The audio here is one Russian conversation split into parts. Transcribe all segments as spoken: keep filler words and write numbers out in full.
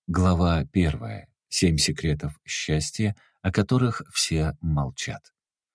Глава первая. Семь секретов счастья, о которых все молчат.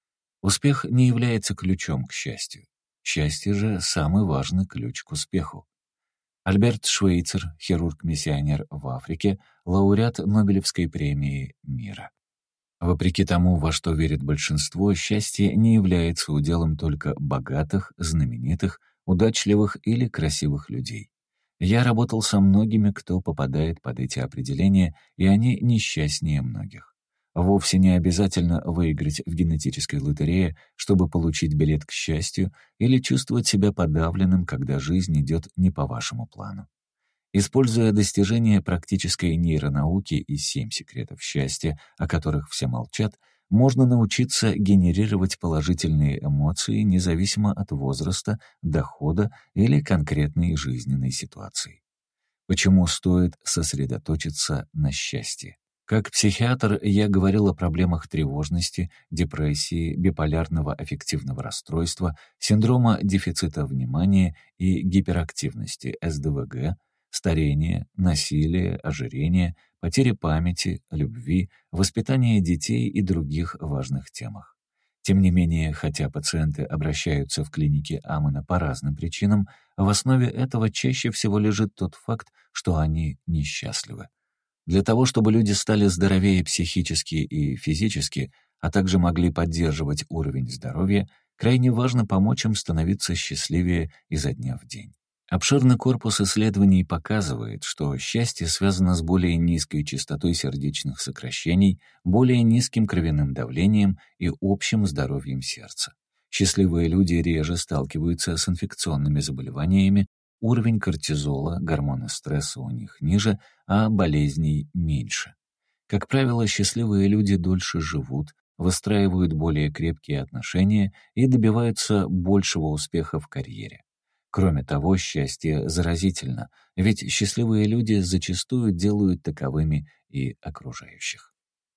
Успех не является ключом к счастью. Счастье же — самый важный ключ к успеху. Альберт Швейцер, хирург-миссионер в Африке, лауреат Нобелевской премии мира. Вопреки тому, во что верит большинство, счастье не является уделом только богатых, знаменитых, удачливых или красивых людей. Я работал со многими, кто попадает под эти определения, и они несчастнее многих. Вовсе не обязательно выиграть в генетической лотерее, чтобы получить билет к счастью, или чувствовать себя подавленным, когда жизнь идет не по вашему плану. Используя достижения практической нейронауки и семь секретов счастья, о которых все молчат, можно научиться генерировать положительные эмоции независимо от возраста, дохода или конкретной жизненной ситуации. Почему стоит сосредоточиться на счастье? Как психиатр я говорил о проблемах тревожности, депрессии, биполярного аффективного расстройства, синдрома дефицита внимания и гиперактивности эс дэ вэ гэ, старение, насилие, ожирение, потери памяти, любви, воспитание детей и других важных темах. Тем не менее, хотя пациенты обращаются в клиники Амана по разным причинам, в основе этого чаще всего лежит тот факт, что они несчастливы. Для того, чтобы люди стали здоровее психически и физически, а также могли поддерживать уровень здоровья, крайне важно помочь им становиться счастливее изо дня в день. Обширный корпус исследований показывает, что счастье связано с более низкой частотой сердечных сокращений, более низким кровяным давлением и общим здоровьем сердца. Счастливые люди реже сталкиваются с инфекционными заболеваниями, уровень кортизола, гормона стресса у них ниже, а болезней меньше. Как правило, счастливые люди дольше живут, выстраивают более крепкие отношения и добиваются большего успеха в карьере. Кроме того, счастье заразительно, ведь счастливые люди зачастую делают таковыми и окружающих.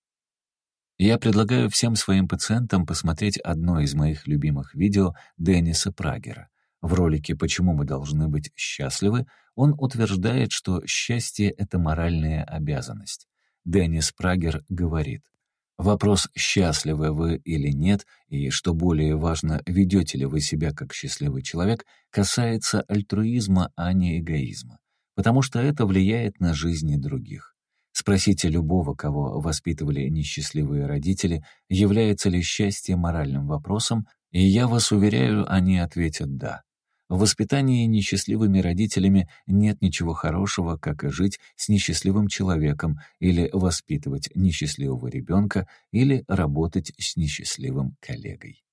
Я предлагаю всем своим пациентам посмотреть одно из моих любимых видео Денниса Прагера. В ролике «Почему мы должны быть счастливы» он утверждает, что счастье — это моральная обязанность. Деннис Прагер говорит: вопрос, счастливы вы или нет, и, что более важно, ведете ли вы себя как счастливый человек, касается альтруизма, а не эгоизма, потому что это влияет на жизни других. Спросите любого, кого воспитывали несчастливые родители, является ли счастье моральным вопросом, и я вас уверяю, они ответят «да». В воспитании несчастливыми родителями нет ничего хорошего, как и жить с несчастливым человеком, или воспитывать несчастливого ребенка, или работать с несчастливым коллегой.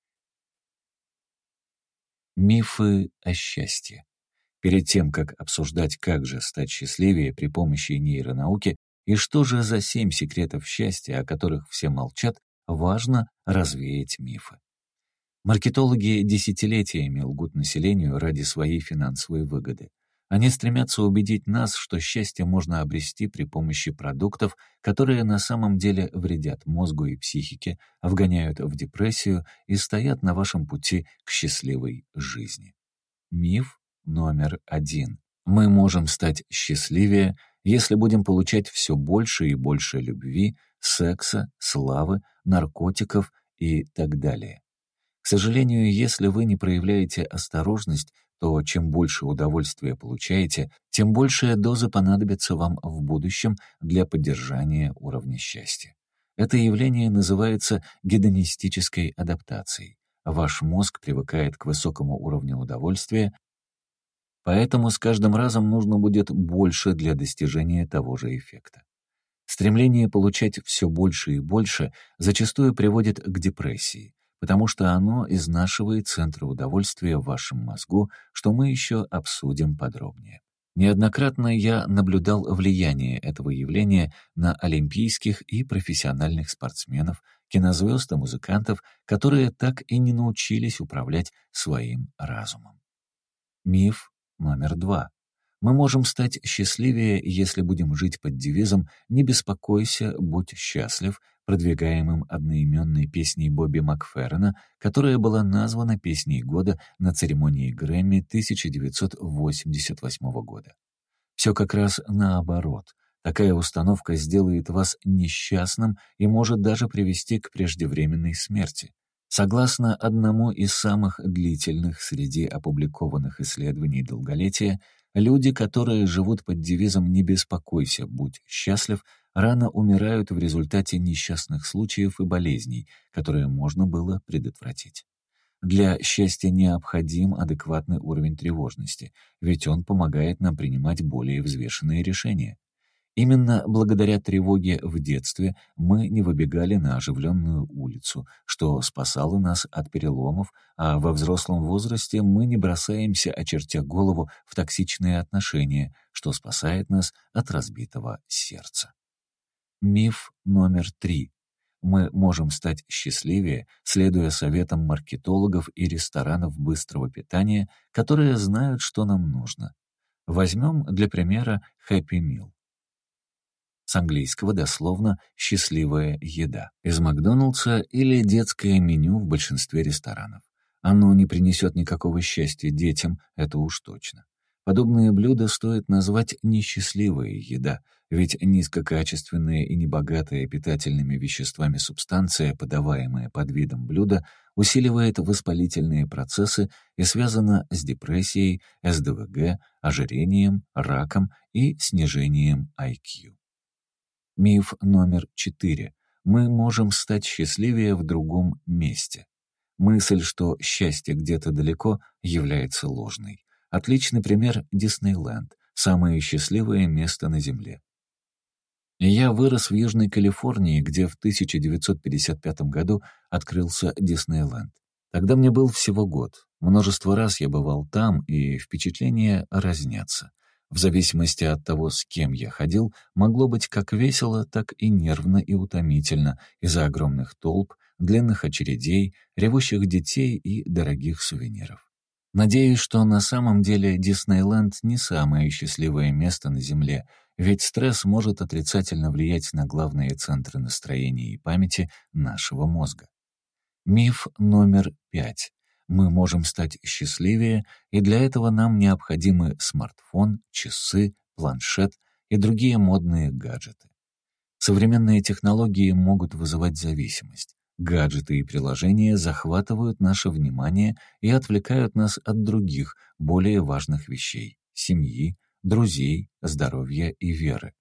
Мифы о счастье. Перед тем, как обсуждать, как же стать счастливее при помощи нейронауки и что же за семь секретов счастья, о которых все молчат, важно развеять мифы. Маркетологи десятилетиями лгут населению ради своей финансовой выгоды. Они стремятся убедить нас, что счастье можно обрести при помощи продуктов, которые на самом деле вредят мозгу и психике, вгоняют в депрессию и стоят на вашем пути к счастливой жизни. Миф номер один. Мы можем стать счастливее, если будем получать все больше и больше любви, секса, славы, наркотиков и так далее. К сожалению, если вы не проявляете осторожность, то чем больше удовольствия получаете, тем большая доза понадобится вам в будущем для поддержания уровня счастья. Это явление называется гедонистической адаптацией. Ваш мозг привыкает к высокому уровню удовольствия, поэтому с каждым разом нужно будет больше для достижения того же эффекта. Стремление получать все больше и больше зачастую приводит к депрессии, потому что оно изнашивает центры удовольствия в вашем мозгу, что мы еще обсудим подробнее. Неоднократно я наблюдал влияние этого явления на олимпийских и профессиональных спортсменов, кинозвезд и музыкантов, которые так и не научились управлять своим разумом. Миф номер два. Мы можем стать счастливее, если будем жить под девизом «Не беспокойся, будь счастлив», продвигаемым одноименной песней Бобби Макферрина, которая была названа песней года на церемонии Грэмми тысяча девятьсот восемьдесят восьмого года. Все как раз наоборот. Такая установка сделает вас несчастным и может даже привести к преждевременной смерти. Согласно одному из самых длительных среди опубликованных исследований долголетия, люди, которые живут под девизом «Не беспокойся, будь счастлив», рано умирают в результате несчастных случаев и болезней, которые можно было предотвратить. Для счастья необходим адекватный уровень тревожности, ведь он помогает нам принимать более взвешенные решения. Именно благодаря тревоге в детстве мы не выбегали на оживленную улицу, что спасало нас от переломов, а во взрослом возрасте мы не бросаемся, очертя голову, в токсичные отношения, что спасает нас от разбитого сердца. Миф номер три. Мы можем стать счастливее, следуя советам маркетологов и ресторанов быстрого питания, которые знают, что нам нужно. Возьмем для примера Happy Meal. С английского дословно «счастливая еда» из Макдоналдса или детское меню в большинстве ресторанов. Оно не принесет никакого счастья детям, это уж точно. Подобные блюда стоит назвать «несчастливая еда», ведь низкокачественная и небогатая питательными веществами субстанция, подаваемая под видом блюда, усиливает воспалительные процессы и связана с депрессией, эс дэ вэ гэ, ожирением, раком и снижением ай кью. Миф номер четыре. Мы можем стать счастливее в другом месте. Мысль, что счастье где-то далеко, является ложной. Отличный пример — Диснейленд, самое счастливое место на Земле. Я вырос в Южной Калифорнии, где в тысяча девятьсот пятьдесят пятом году открылся Диснейленд. Тогда мне был всего год. Множество раз я бывал там, и впечатления разнятся. В зависимости от того, с кем я ходил, могло быть как весело, так и нервно и утомительно из-за огромных толп, длинных очередей, ревущих детей и дорогих сувениров. Надеюсь, что на самом деле Диснейленд не самое счастливое место на Земле, ведь стресс может отрицательно влиять на главные центры настроения и памяти нашего мозга. Миф номер пять. Мы можем стать счастливее, и для этого нам необходимы смартфон, часы, планшет и другие модные гаджеты. Современные технологии могут вызывать зависимость. Гаджеты и приложения захватывают наше внимание и отвлекают нас от других, более важных вещей — семьи, друзей, здоровья и веры.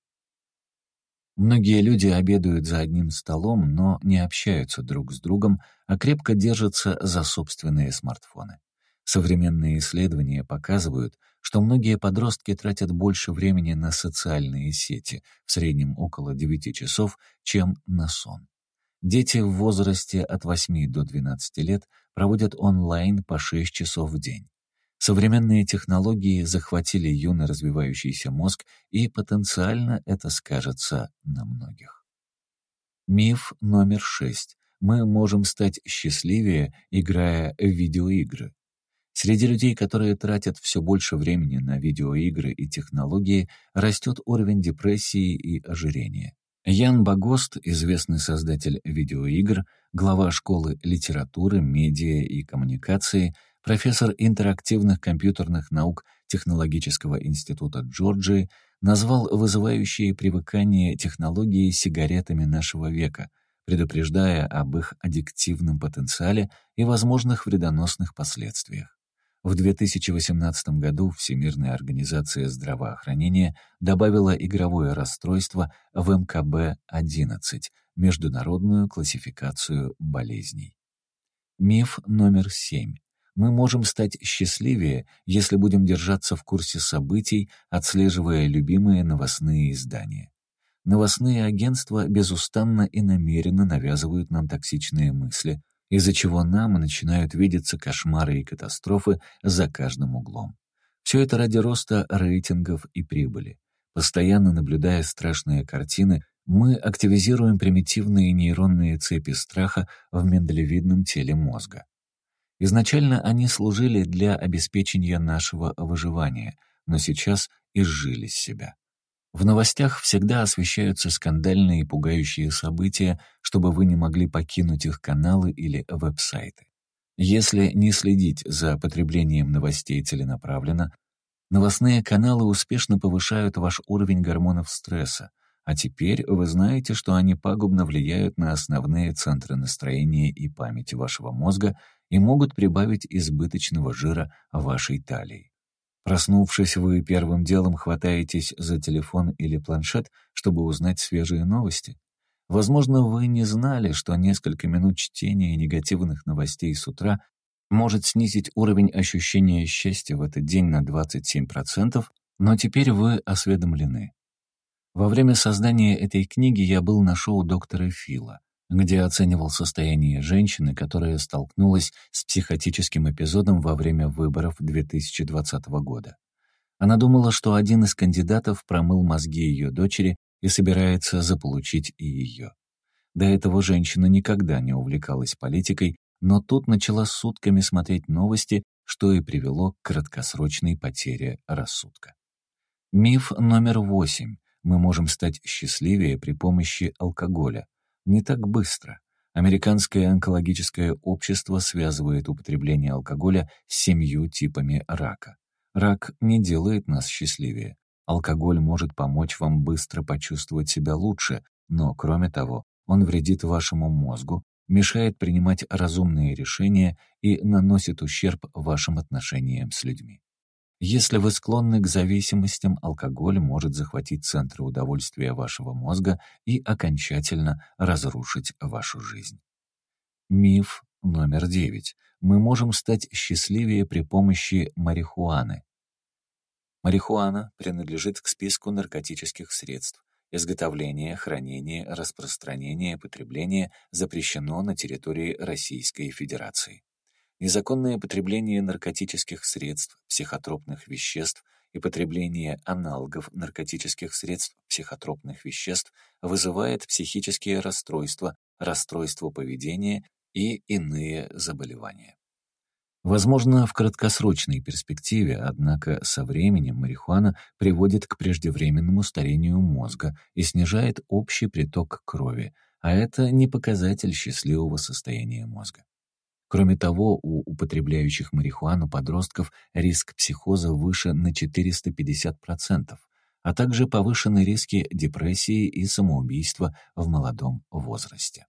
Многие люди обедают за одним столом, но не общаются друг с другом, а крепко держатся за собственные смартфоны. Современные исследования показывают, что многие подростки тратят больше времени на социальные сети, в среднем около девяти часов, чем на сон. Дети в возрасте от восьми до двенадцати лет проводят онлайн по шесть часов в день. Современные технологии захватили юно развивающийся мозг, и потенциально это скажется на многих. Миф номер шесть. Мы можем стать счастливее, играя в видеоигры. Среди людей, которые тратят все больше времени на видеоигры и технологии, растет уровень депрессии и ожирения. Ян Багост, известный создатель видеоигр, глава школы литературы, медиа и коммуникации, профессор интерактивных компьютерных наук Технологического института Джорджии, назвал вызывающие привыкание технологии сигаретами нашего века, предупреждая об их аддиктивном потенциале и возможных вредоносных последствиях. В две тысячи восемнадцатом году Всемирная организация здравоохранения добавила игровое расстройство в эм ка бэ одиннадцать, международную классификацию болезней. Миф номер семь. Мы можем стать счастливее, если будем держаться в курсе событий, отслеживая любимые новостные издания. Новостные агентства безустанно и намеренно навязывают нам токсичные мысли, из-за чего нам начинают видеться кошмары и катастрофы за каждым углом. Все это ради роста рейтингов и прибыли. Постоянно наблюдая страшные картины, мы активизируем примитивные нейронные цепи страха в миндалевидном теле мозга. Изначально они служили для обеспечения нашего выживания, но сейчас изжили себя. В новостях всегда освещаются скандальные и пугающие события, чтобы вы не могли покинуть их каналы или веб-сайты. Если не следить за потреблением новостей целенаправленно, Новостные каналы успешно повышают ваш уровень гормонов стресса, а теперь вы знаете, что они пагубно влияют на основные центры настроения и памяти вашего мозга и могут прибавить избыточного жира в вашей талии. Проснувшись, вы первым делом хватаетесь за телефон или планшет, чтобы узнать свежие новости. Возможно, вы не знали, что несколько минут чтения негативных новостей с утра может снизить уровень ощущения счастья в этот день на двадцать семь процентов, но теперь вы осведомлены. Во время создания этой книги я был на шоу доктора Фила, где оценивал состояние женщины, которая столкнулась с психотическим эпизодом во время выборов две тысячи двадцатого года. Она думала, что один из кандидатов промыл мозги ее дочери и собирается заполучить и ее. До этого женщина никогда не увлекалась политикой, но тут начала сутками смотреть новости, что и привело к краткосрочной потере рассудка. Миф номер восемь. Мы можем стать счастливее при помощи алкоголя. Не так быстро. Американское онкологическое общество связывает употребление алкоголя с семью типами рака. Рак не делает нас счастливее. Алкоголь может помочь вам быстро почувствовать себя лучше, но, кроме того, он вредит вашему мозгу, мешает принимать разумные решения и наносит ущерб вашим отношениям с людьми. Если вы склонны к зависимостям, алкоголь может захватить центры удовольствия вашего мозга и окончательно разрушить вашу жизнь. Миф номер девять. Мы можем стать счастливее при помощи марихуаны. Марихуана принадлежит к списку наркотических средств. Изготовление, хранение, распространение, потребление запрещено на территории Российской Федерации. Незаконное потребление наркотических средств, психотропных веществ и потребление аналогов наркотических средств, психотропных веществ вызывает психические расстройства, расстройства поведения и иные заболевания. Возможно, в краткосрочной перспективе, однако со временем марихуана приводит к преждевременному старению мозга и снижает общий приток крови, а это не показатель счастливого состояния мозга. Кроме того, у употребляющих марихуану подростков риск психоза выше на четыреста пятьдесят процентов, а также повышены риски депрессии и самоубийства в молодом возрасте.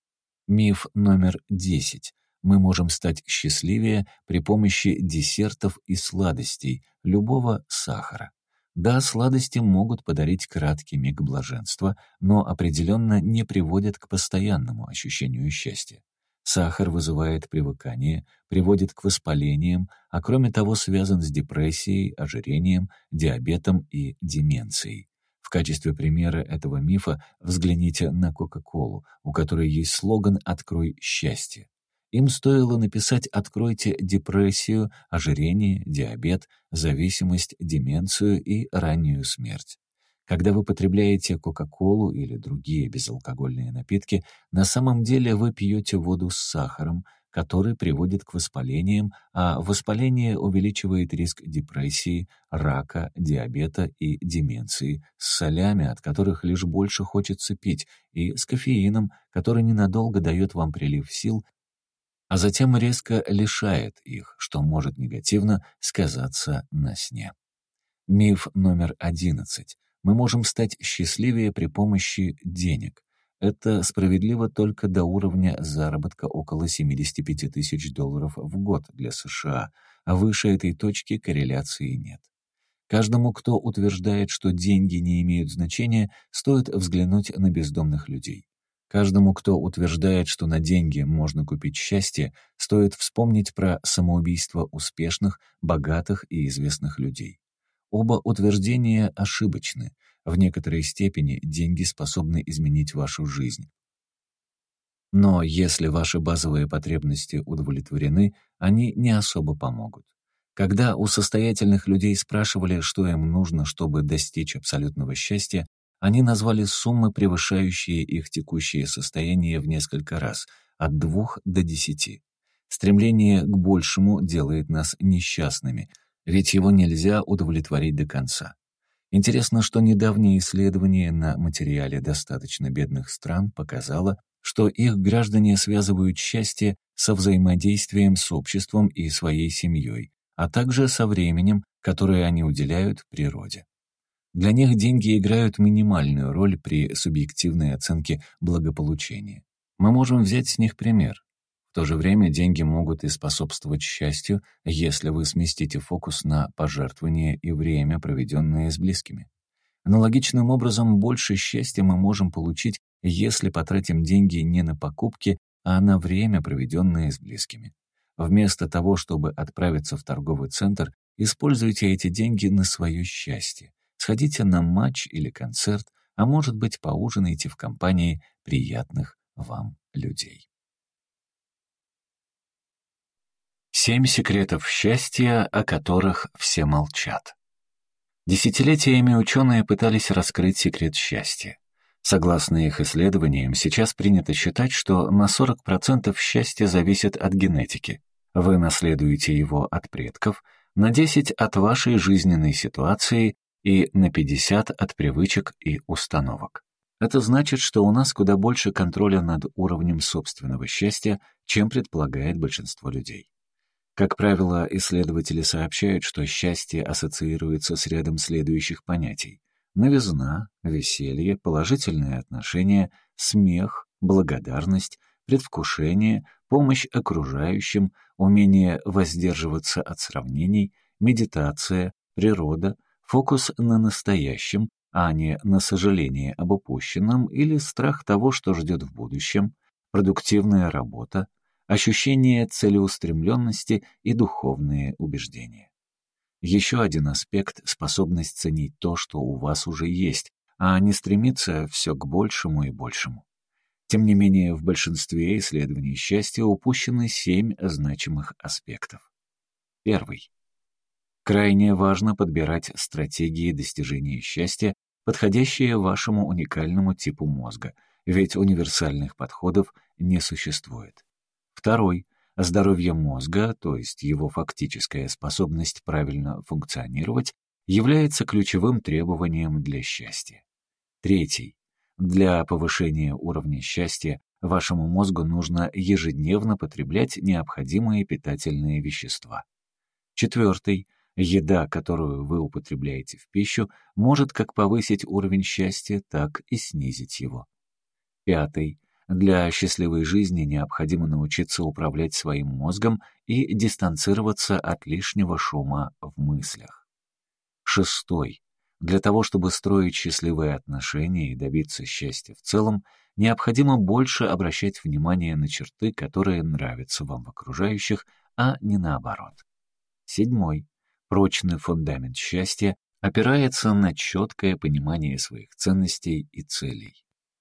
Миф номер десять. Мы можем стать счастливее при помощи десертов и сладостей, любого сахара. Да, сладости могут подарить краткий миг блаженства, но определенно не приводят к постоянному ощущению счастья. Сахар вызывает привыкание, приводит к воспалениям, а кроме того связан с депрессией, ожирением, диабетом и деменцией. В качестве примера этого мифа взгляните на Кока-Колу, у которой есть слоган «Открой счастье». Им стоило написать «Откройте депрессию, ожирение, диабет, зависимость, деменцию и раннюю смерть». Когда вы потребляете Кока-Колу или другие безалкогольные напитки, на самом деле вы пьете воду с сахаром, который приводит к воспалениям, а воспаление увеличивает риск депрессии, рака, диабета и деменции, с солями, от которых лишь больше хочется пить, и с кофеином, который ненадолго дает вам прилив сил, а затем резко лишает их, что может негативно сказаться на сне. Миф номер одиннадцать. Мы можем стать счастливее при помощи денег. Это справедливо только до уровня заработка около семьдесят пять тысяч долларов в год для США, а выше этой точки корреляции нет. Каждому, кто утверждает, что деньги не имеют значения, стоит взглянуть на бездомных людей. Каждому, кто утверждает, что на деньги можно купить счастье, стоит вспомнить про самоубийство успешных, богатых и известных людей. Оба утверждения ошибочны. В некоторой степени деньги способны изменить вашу жизнь. Но если ваши базовые потребности удовлетворены, они не особо помогут. Когда у состоятельных людей спрашивали, что им нужно, чтобы достичь абсолютного счастья, они назвали суммы, превышающие их текущее состояние в несколько раз, от двух до десяти. Стремление к большему делает нас несчастными, ведь его нельзя удовлетворить до конца. Интересно, что недавнее исследование на материале достаточно бедных стран показало, что их граждане связывают счастье со взаимодействием с обществом и своей семьей, а также со временем, которые они уделяют природе. Для них деньги играют минимальную роль при субъективной оценке благополучения. Мы можем взять с них пример. В то же время деньги могут и способствовать счастью, если вы сместите фокус на пожертвования и время, проведенное с близкими. Аналогичным образом, больше счастья мы можем получить, если потратим деньги не на покупки, а на время, проведенное с близкими. Вместо того, чтобы отправиться в торговый центр, используйте эти деньги на свое счастье. Сходите на матч или концерт, а может быть, поужинайте в компании приятных вам людей. Семь секретов счастья, о которых все молчат. Десятилетиями ученые пытались раскрыть секрет счастья. Согласно их исследованиям, сейчас принято считать, что на сорок процентов счастье зависит от генетики. Вы наследуете его от предков, на десять процентов от вашей жизненной ситуации и на пятьдесят процентов от привычек и установок. Это значит, что у нас куда больше контроля над уровнем собственного счастья, чем предполагает большинство людей. Как правило, исследователи сообщают, что счастье ассоциируется с рядом следующих понятий: новизна, веселье, положительные отношения, смех, благодарность, предвкушение, помощь окружающим, умение воздерживаться от сравнений, медитация, природа, фокус на настоящем, а не на сожалении об упущенном или страх того, что ждет в будущем, продуктивная работа, ощущение целеустремленности и духовные убеждения. Еще один аспект — способность ценить то, что у вас уже есть, а не стремиться все к большему и большему. Тем не менее, в большинстве исследований счастья упущены семь значимых аспектов. Первый. Крайне важно подбирать стратегии достижения счастья, подходящие вашему уникальному типу мозга, ведь универсальных подходов не существует. Второй. Здоровье мозга, то есть его фактическая способность правильно функционировать, является ключевым требованием для счастья. Третий. Для повышения уровня счастья вашему мозгу нужно ежедневно потреблять необходимые питательные вещества. Четвертый. Еда, которую вы употребляете в пищу, может как повысить уровень счастья, так и снизить его. Пятый. Для счастливой жизни необходимо научиться управлять своим мозгом и дистанцироваться от лишнего шума в мыслях. Шестой. Для того, чтобы строить счастливые отношения и добиться счастья в целом, необходимо больше обращать внимание на черты, которые нравятся вам в окружающих, а не наоборот. Седьмой. Прочный фундамент счастья опирается на четкое понимание своих ценностей и целей.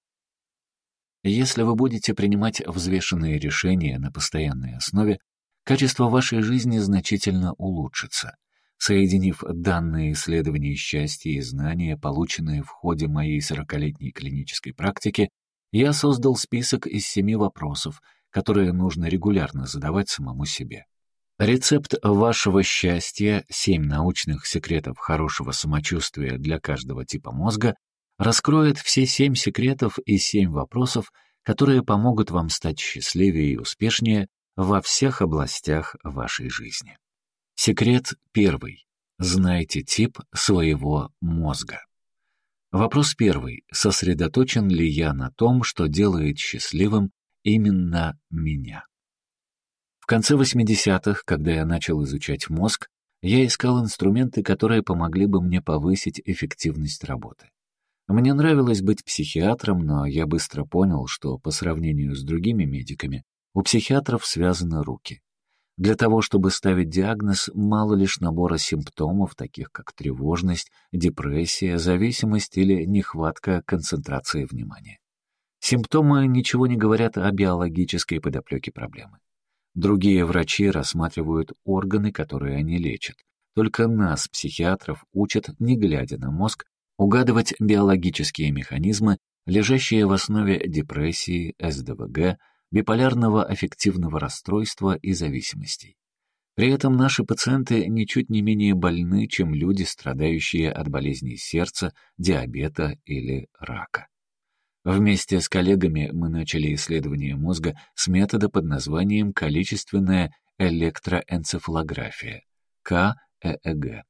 Если вы будете принимать взвешенные решения на постоянной основе, качество вашей жизни значительно улучшится. Соединив данные исследования счастья и знания, полученные в ходе моей сорокалетней клинической практики, я создал список из семи вопросов, которые нужно регулярно задавать самому себе. Рецепт вашего счастья, семь научных секретов хорошего самочувствия для каждого типа мозга, раскроет все семь секретов и семь вопросов, которые помогут вам стать счастливее и успешнее во всех областях вашей жизни. Секрет первый. Знайте тип своего мозга. Вопрос первый. Сосредоточен ли я на том, что делает счастливым именно меня? В конце восьмидесятых, когда я начал изучать мозг, я искал инструменты, которые помогли бы мне повысить эффективность работы. Мне нравилось быть психиатром, но я быстро понял, что по сравнению с другими медиками у психиатров связаны руки. Для того, чтобы ставить диагноз, мало лишь набора симптомов, таких как тревожность, депрессия, зависимость или нехватка концентрации внимания. Симптомы ничего не говорят о биологической подоплеке проблемы. Другие врачи рассматривают органы, которые они лечат. Только нас, психиатров, учат, не глядя на мозг, угадывать биологические механизмы, лежащие в основе депрессии, эс дэ вэ гэ, биполярного аффективного расстройства и зависимостей. При этом наши пациенты ничуть не менее больны, чем люди, страдающие от болезней сердца, диабета или рака. Вместе с коллегами мы начали исследование мозга с метода под названием количественная электроэнцефалография, ка э э гэ.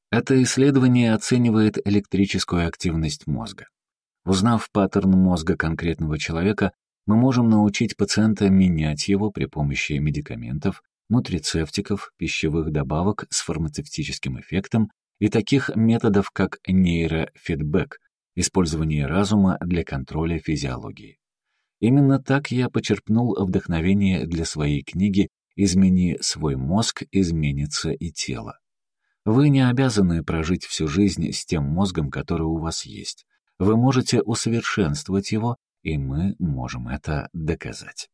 Это исследование оценивает электрическую активность мозга. Узнав паттерн мозга конкретного человека, мы можем научить пациента менять его при помощи медикаментов, нутрицептиков, пищевых добавок с фармацевтическим эффектом и таких методов, как нейрофидбэк, использование разума для контроля физиологии. Именно так я почерпнул вдохновение для своей книги «Измени свой мозг, изменится и тело». Вы не обязаны прожить всю жизнь с тем мозгом, который у вас есть. Вы можете усовершенствовать его, и мы можем это доказать.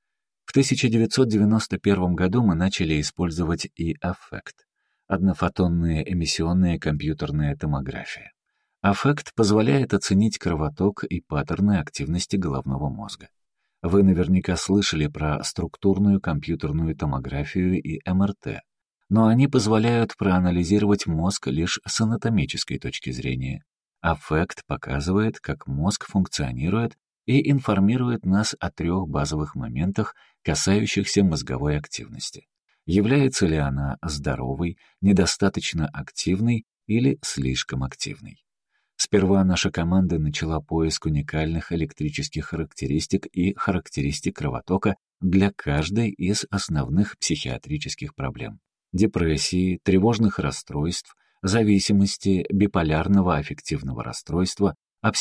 В тысяча девятьсот девяносто первом году мы начали использовать и-аффект — однофотонная эмиссионная компьютерная томография. Аффект позволяет оценить кровоток и паттерны активности головного мозга. Вы наверняка слышали про структурную компьютерную томографию и эм эр тэ, но они позволяют проанализировать мозг лишь с анатомической точки зрения. Аффект показывает, как мозг функционирует и информирует нас о трех базовых моментах, касающихся мозговой активности. Является ли она здоровой, недостаточно активной или слишком активной? Сперва наша команда начала поиск уникальных электрических характеристик и характеристик кровотока для каждой из основных психиатрических проблем: депрессии, тревожных расстройств, зависимости, биполярного аффективного расстройства,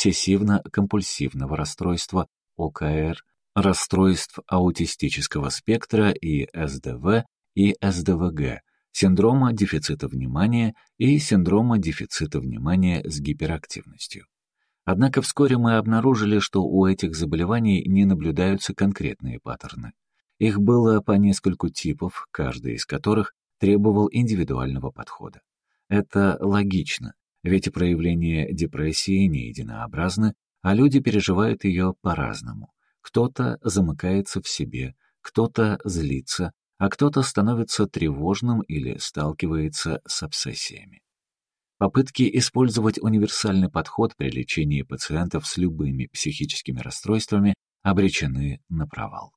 обсессивно-компульсивного расстройства, о ка эр, расстройств аутистического спектра и эс дэ вэ и эс дэ вэ гэ, синдрома дефицита внимания и синдрома дефицита внимания с гиперактивностью. Однако вскоре мы обнаружили, что у этих заболеваний не наблюдаются конкретные паттерны. Их было по нескольку типов, каждый из которых требовал индивидуального подхода. Это логично, ведь проявления депрессии не единообразны, а люди переживают ее по-разному. Кто-то замыкается в себе, кто-то злится, а кто-то становится тревожным или сталкивается с обсессиями. Попытки использовать универсальный подход при лечении пациентов с любыми психическими расстройствами обречены на провал.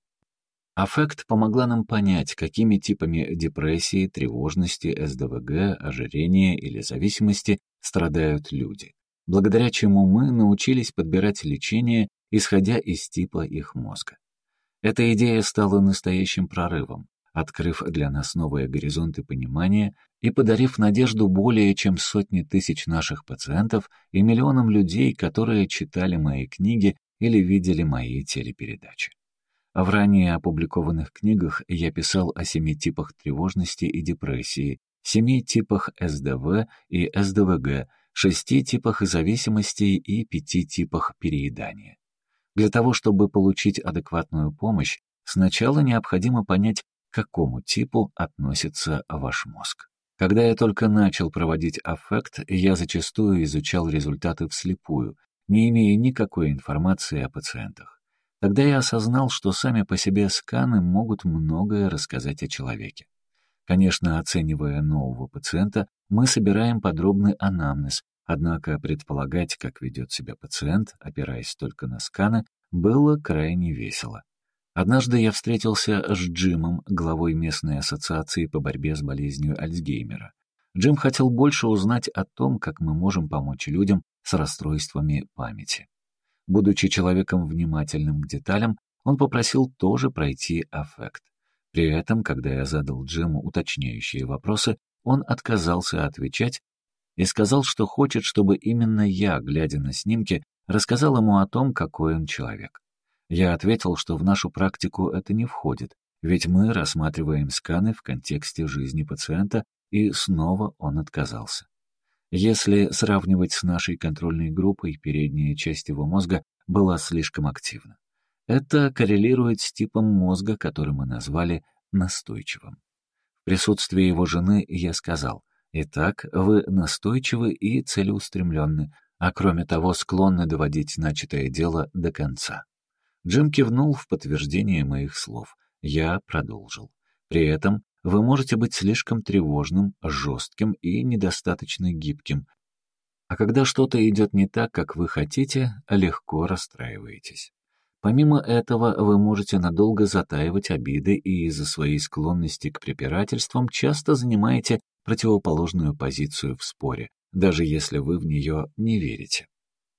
Аффект помогла нам понять, какими типами депрессии, тревожности, эс дэ вэ гэ, ожирения или зависимости страдают люди, благодаря чему мы научились подбирать лечение, исходя из типа их мозга. Эта идея стала настоящим прорывом, открыв для нас новые горизонты понимания и подарив надежду более чем сотни тысяч наших пациентов и миллионам людей, которые читали мои книги или видели мои телепередачи. В ранее опубликованных книгах я писал о семи типах тревожности и депрессии, семи типах эс дэ вэ и эс дэ вэ гэ, шести типах зависимостей и пяти типах переедания. Для того, чтобы получить адекватную помощь, сначала необходимо понять, к какому типу относится ваш мозг. Когда я только начал проводить аффект, я зачастую изучал результаты вслепую, не имея никакой информации о пациентах. Тогда я осознал, что сами по себе сканы могут многое рассказать о человеке. Конечно, оценивая нового пациента, мы собираем подробный анамнез, однако предполагать, как ведет себя пациент, опираясь только на сканы, было крайне весело. Однажды я встретился с Джимом, главой местной ассоциации по борьбе с болезнью Альцгеймера. Джим хотел больше узнать о том, как мы можем помочь людям с расстройствами памяти. Будучи человеком внимательным к деталям, он попросил тоже пройти аффект. При этом, когда я задал Джиму уточняющие вопросы, он отказался отвечать и сказал, что хочет, чтобы именно я, глядя на снимки, рассказал ему о том, какой он человек. Я ответил, что в нашу практику это не входит, ведь мы рассматриваем сканы в контексте жизни пациента, и снова он отказался. Если сравнивать с нашей контрольной группой, передняя часть его мозга была слишком активна. Это коррелирует с типом мозга, который мы назвали настойчивым. В присутствии его жены я сказал: «Итак, вы настойчивы и целеустремленны, а кроме того склонны доводить начатое дело до конца». Джим кивнул в подтверждение моих слов. Я продолжил. При этом вы можете быть слишком тревожным, жестким и недостаточно гибким. А когда что-то идет не так, как вы хотите, легко расстраиваетесь. Помимо этого, вы можете надолго затаивать обиды и из-за своей склонности к препирательствам часто занимаете противоположную позицию в споре, даже если вы в нее не верите.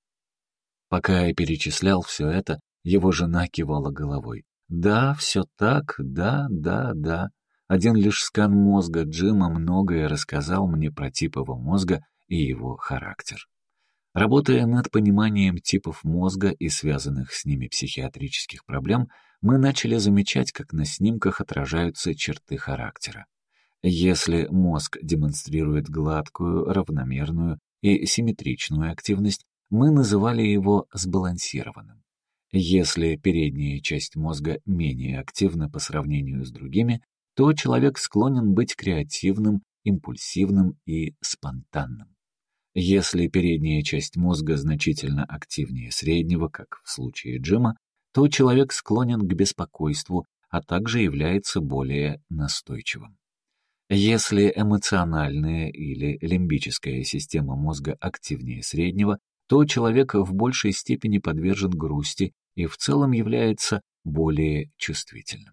Пока я перечислял все это, его жена кивала головой. «Да, все так, да, да, да». Один лишь скан мозга Джима многое рассказал мне про тип его мозга и его характер. Работая над пониманием типов мозга и связанных с ними психиатрических проблем, мы начали замечать, как на снимках отражаются черты характера. Если мозг демонстрирует гладкую, равномерную и симметричную активность, мы называли его сбалансированным. Если передняя часть мозга менее активна по сравнению с другими, то человек склонен быть креативным, импульсивным и спонтанным. Если передняя часть мозга значительно активнее среднего, как в случае Джима, то человек склонен к беспокойству, а также является более настойчивым. Если эмоциональная или лимбическая система мозга активнее среднего, то человек в большей степени подвержен грусти и в целом является более чувствительным.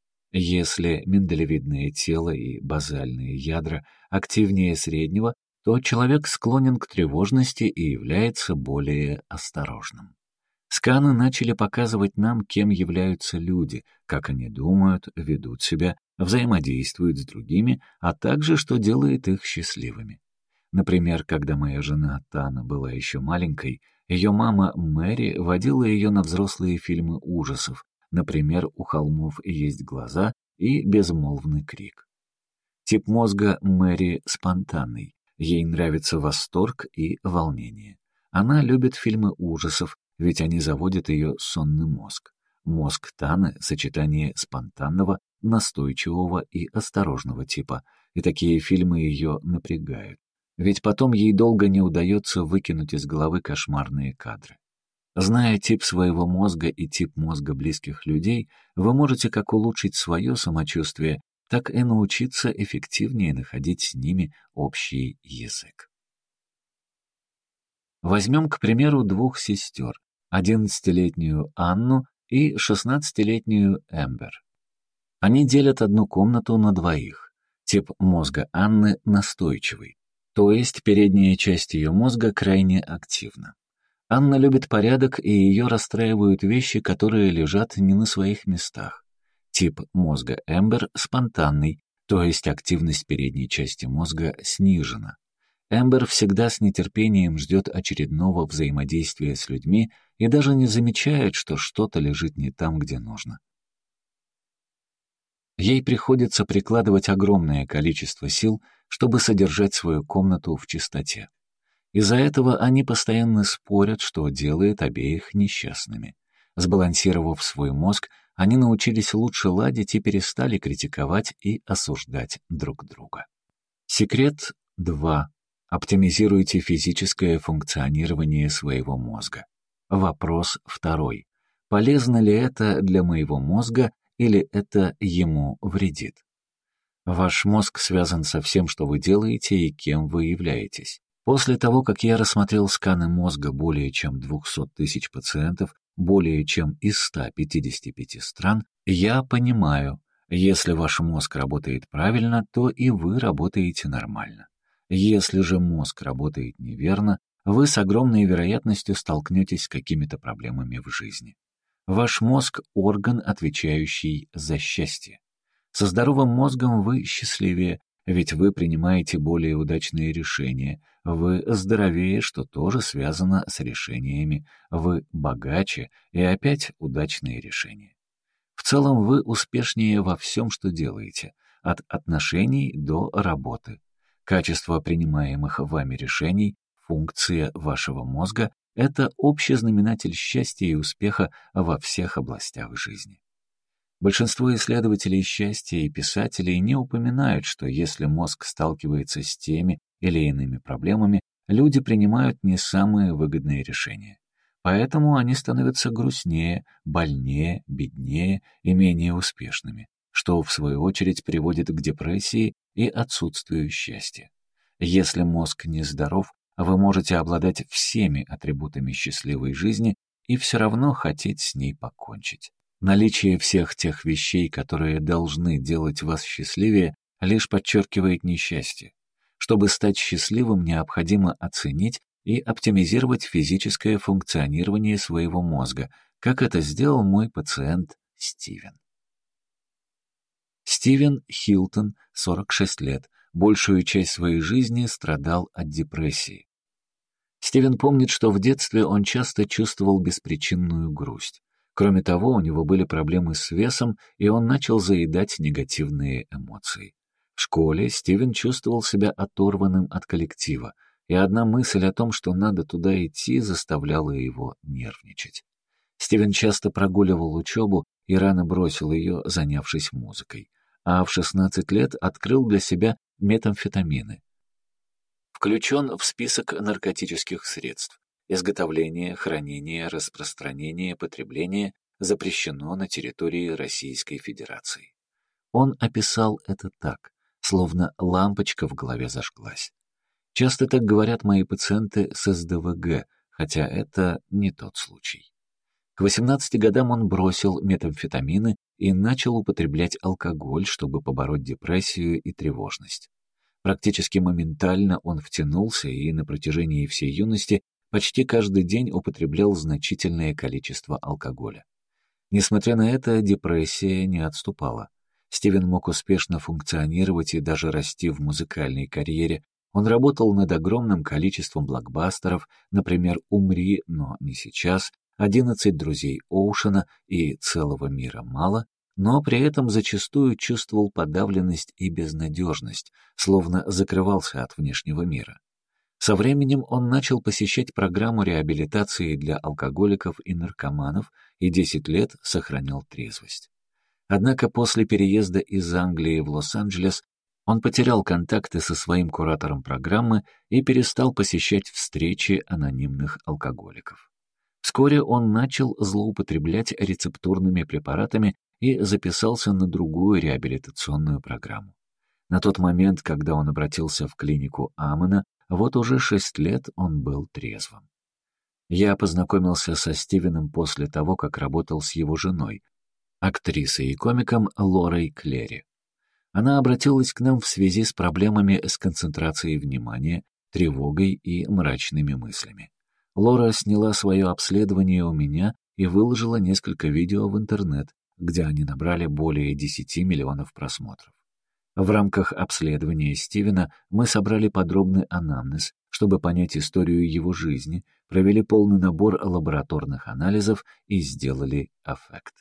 Если миндалевидное тело и базальные ядра активнее среднего, то человек склонен к тревожности и является более осторожным. Сканы начали показывать нам, кем являются люди, как они думают, ведут себя, взаимодействуют с другими, а также что делает их счастливыми. Например, когда моя жена Тана была еще маленькой, ее мама Мэри водила ее на взрослые фильмы ужасов, например, «У холмов есть глаза» и «Безмолвный крик». Тип мозга Мэри спонтанный, ей нравится восторг и волнение. Она любит фильмы ужасов, ведь они заводят ее сонный мозг. Мозг Таны — сочетание спонтанного, настойчивого и осторожного типа, и такие фильмы ее напрягают. Ведь потом ей долго не удается выкинуть из головы кошмарные кадры. Зная тип своего мозга и тип мозга близких людей, вы можете как улучшить свое самочувствие, так и научиться эффективнее находить с ними общий язык. Возьмем, к примеру, двух сестер, одиннадцатилетнюю Анну и шестнадцатилетнюю Эмбер. Они делят одну комнату на двоих. Тип мозга Анны настойчивый, то есть передняя часть ее мозга крайне активна. Анна любит порядок, и ее расстраивают вещи, которые лежат не на своих местах. Тип мозга Эмбер спонтанный, то есть активность передней части мозга снижена. Эмбер всегда с нетерпением ждет очередного взаимодействия с людьми и даже не замечает, что что-то лежит не там, где нужно. Ей приходится прикладывать огромное количество сил, чтобы содержать свою комнату в чистоте. Из-за этого они постоянно спорят, что делает обеих несчастными. Сбалансировав свой мозг, они научились лучше ладить и перестали критиковать и осуждать друг друга. Секрет два. Оптимизируйте физическое функционирование своего мозга. Вопрос второй. Полезно ли это для моего мозга или это ему вредит? Ваш мозг связан со всем, что вы делаете и кем вы являетесь. После того, как я рассмотрел сканы мозга более чем двухсот тысяч пациентов, более чем из ста пятидесяти пяти стран, я понимаю, если ваш мозг работает правильно, то и вы работаете нормально. Если же мозг работает неверно, вы с огромной вероятностью столкнетесь с какими-то проблемами в жизни. Ваш мозг — орган, отвечающий за счастье. Со здоровым мозгом вы счастливее, ведь вы принимаете более удачные решения, вы здоровее, что тоже связано с решениями, вы богаче и опять удачные решения. В целом вы успешнее во всем, что делаете, от отношений до работы. Качество принимаемых вами решений, функция вашего мозга — это общий знаменатель счастья и успеха во всех областях жизни. Большинство исследователей счастья и писателей не упоминают, что если мозг сталкивается с теми или иными проблемами, люди принимают не самые выгодные решения. Поэтому они становятся грустнее, больнее, беднее и менее успешными, что в свою очередь приводит к депрессии и отсутствию счастья. Если мозг нездоров, вы можете обладать всеми атрибутами счастливой жизни и все равно хотеть с ней покончить. Наличие всех тех вещей, которые должны делать вас счастливее, лишь подчеркивает несчастье. Чтобы стать счастливым, необходимо оценить и оптимизировать физическое функционирование своего мозга, как это сделал мой пациент Стивен. Стивен Хилтон, сорок шесть лет, большую часть своей жизни страдал от депрессии. Стивен помнит, что в детстве он часто чувствовал беспричинную грусть. Кроме того, у него были проблемы с весом, и он начал заедать негативные эмоции. В школе Стивен чувствовал себя оторванным от коллектива, и одна мысль о том, что надо туда идти, заставляла его нервничать. Стивен часто прогуливал учебу и рано бросил ее, занявшись музыкой, а в шестнадцать лет открыл для себя метамфетамины. Включен в список наркотических средств. Изготовление, хранение, распространение, потребление запрещено на территории Российской Федерации. Он описал это так, словно лампочка в голове зажглась. Часто так говорят мои пациенты с эс дэ вэ гэ, хотя это не тот случай. К восемнадцати годам он бросил метамфетамины и начал употреблять алкоголь, чтобы побороть депрессию и тревожность. Практически моментально он втянулся и на протяжении всей юности почти каждый день употреблял значительное количество алкоголя. Несмотря на это, депрессия не отступала. Стивен мог успешно функционировать и даже расти в музыкальной карьере. Он работал над огромным количеством блокбастеров, например, «Умри, но не сейчас», «Одиннадцать друзей Оушена» и «Целого мира мало», но при этом зачастую чувствовал подавленность и безнадежность, словно закрывался от внешнего мира. Со временем он начал посещать программу реабилитации для алкоголиков и наркоманов и десять лет сохранял трезвость. Однако после переезда из Англии в Лос-Анджелес он потерял контакты со своим куратором программы и перестал посещать встречи анонимных алкоголиков. Вскоре он начал злоупотреблять рецептурными препаратами и записался на другую реабилитационную программу. На тот момент, когда он обратился в клинику Амона, вот уже шесть лет он был трезвым. Я познакомился со Стивеном после того, как работал с его женой, актрисой и комиком Лорой Клери. Она обратилась к нам в связи с проблемами с концентрацией внимания, тревогой и мрачными мыслями. Лора сняла свое обследование у меня и выложила несколько видео в интернет, где они набрали более десяти миллионов просмотров. В рамках обследования Стивена мы собрали подробный анамнез, чтобы понять историю его жизни, провели полный набор лабораторных анализов и сделали аффект.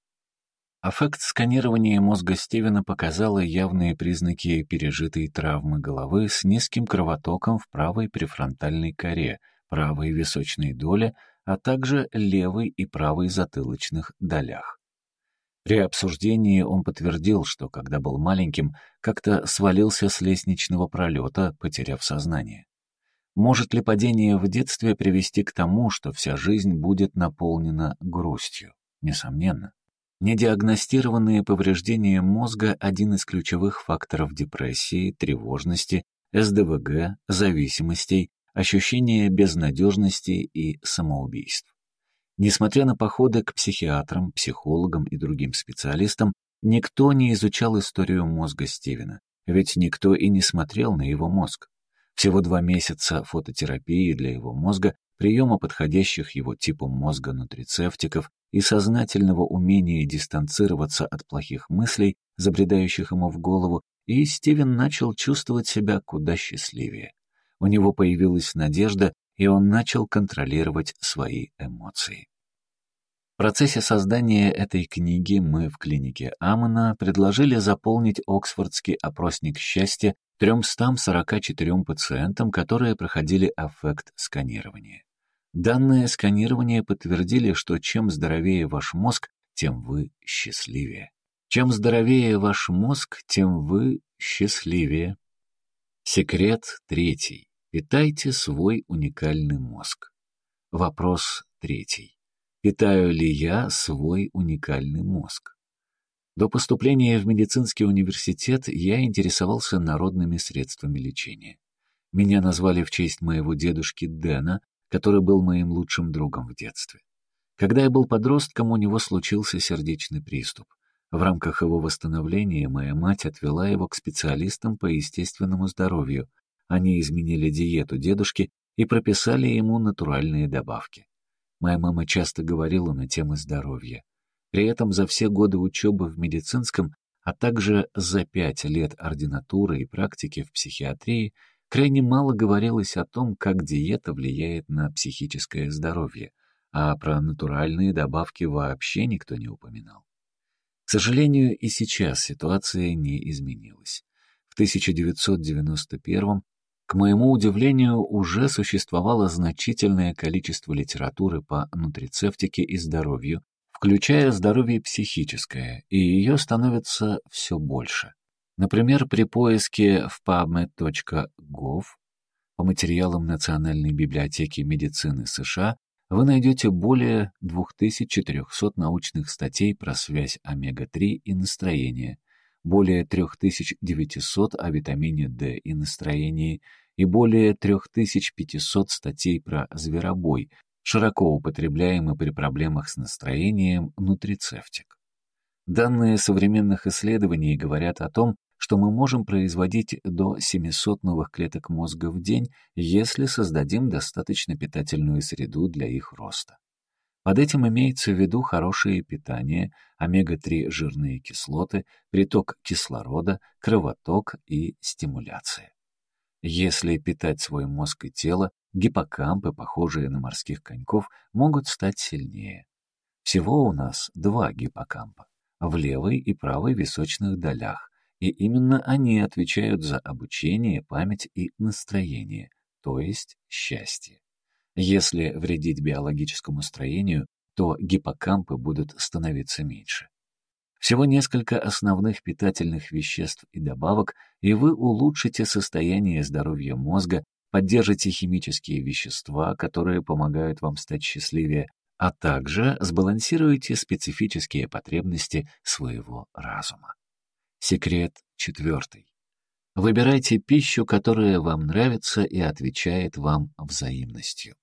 Аффект сканирования мозга Стивена показало явные признаки пережитой травмы головы с низким кровотоком в правой префронтальной коре, правой височной доле, а также левой и правой затылочных долях. При обсуждении он подтвердил, что когда был маленьким, как-то свалился с лестничного пролета, потеряв сознание. Может ли падение в детстве привести к тому, что вся жизнь будет наполнена грустью? Несомненно. Недиагностированные повреждения мозга – один из ключевых факторов депрессии, тревожности, эс дэ вэ гэ, зависимостей, ощущения безнадежности и самоубийств. Несмотря на походы к психиатрам, психологам и другим специалистам, никто не изучал историю мозга Стивена, ведь никто и не смотрел на его мозг. Всего два месяца фототерапии для его мозга, приема подходящих его типу мозга нутрицептиков и сознательного умения дистанцироваться от плохих мыслей, забредающих ему в голову, и Стивен начал чувствовать себя куда счастливее. У него появилась надежда, и он начал контролировать свои эмоции. В процессе создания этой книги мы в клинике Амона предложили заполнить Оксфордский опросник счастья тремстам сорока четырем пациентам, которые проходили аффект сканирования. Данные сканирования подтвердили, что чем здоровее ваш мозг, тем вы счастливее. Чем здоровее ваш мозг, тем вы счастливее. Секрет третий. Питайте свой уникальный мозг. Вопрос третий. Питаю ли я свой уникальный мозг? До поступления в медицинский университет я интересовался народными средствами лечения. Меня назвали в честь моего дедушки Дэна, который был моим лучшим другом в детстве. Когда я был подростком, у него случился сердечный приступ. В рамках его восстановления моя мать отвела его к специалистам по естественному здоровью. Они изменили диету дедушки и прописали ему натуральные добавки. Моя мама часто говорила на темы здоровья. При этом за все годы учебы в медицинском, а также за пять лет ординатуры и практики в психиатрии, крайне мало говорилось о том, как диета влияет на психическое здоровье, а про натуральные добавки вообще никто не упоминал. К сожалению, и сейчас ситуация не изменилась. В тысяча девятьсот девяносто первом, к моему удивлению, уже существовало значительное количество литературы по нутрицептике и здоровью, включая здоровье психическое, и ее становится все больше. Например, при поиске в пабмед точка гов по материалам Национальной библиотеки медицины США вы найдете более две тысячи четыреста научных статей про связь омега три и настроение, более три тысячи девятьсот о витамине D и настроении и более три тысячи пятьсот статей про зверобой, широко употребляемый при проблемах с настроением нутрицептик. Данные современных исследований говорят о том, что мы можем производить до семисот новых клеток мозга в день, если создадим достаточно питательную среду для их роста. Под этим имеется в виду хорошее питание, омега три жирные кислоты, приток кислорода, кровоток и стимуляция. Если питать свой мозг и тело, гиппокампы, похожие на морских коньков, могут стать сильнее. Всего у нас два гиппокампа в левой и правой височных долях, и именно они отвечают за обучение, память и настроение, то есть счастье. Если вредить биологическому строению, то гиппокампы будут становиться меньше. Всего несколько основных питательных веществ и добавок, и вы улучшите состояние здоровья мозга, поддержите химические вещества, которые помогают вам стать счастливее, а также сбалансируете специфические потребности своего разума. Секрет четвертый. Выбирайте пищу, которая вам нравится и отвечает вам взаимностью.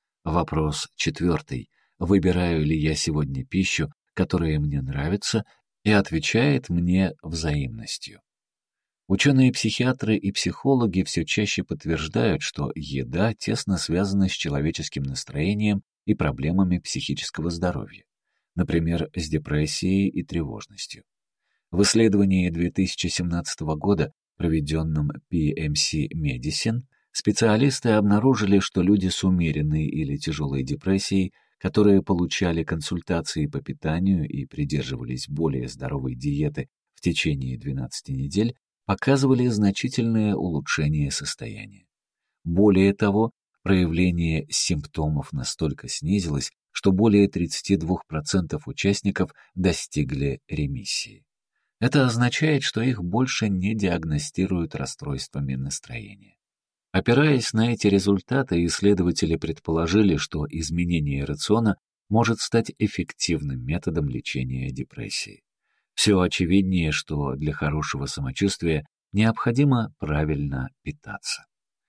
Вопрос четвертый. Выбираю ли я сегодня пищу, которая мне нравится и отвечает мне взаимностью? Ученые-психиатры и психологи все чаще подтверждают, что еда тесно связана с человеческим настроением и проблемами психического здоровья, например, с депрессией и тревожностью. В исследовании две тысячи семнадцатого года, проведенном пи эм си Medicine, специалисты обнаружили, что люди с умеренной или тяжелой депрессией, которые получали консультации по питанию и придерживались более здоровой диеты в течение двенадцати недель, показывали значительное улучшение состояния. Более того, проявление симптомов настолько снизилось, что более тридцати двух процентов участников достигли ремиссии. Это означает, что их больше не диагностируют расстройствами настроения. Опираясь на эти результаты, исследователи предположили, что изменение рациона может стать эффективным методом лечения депрессии. Все очевиднее, что для хорошего самочувствия необходимо правильно питаться.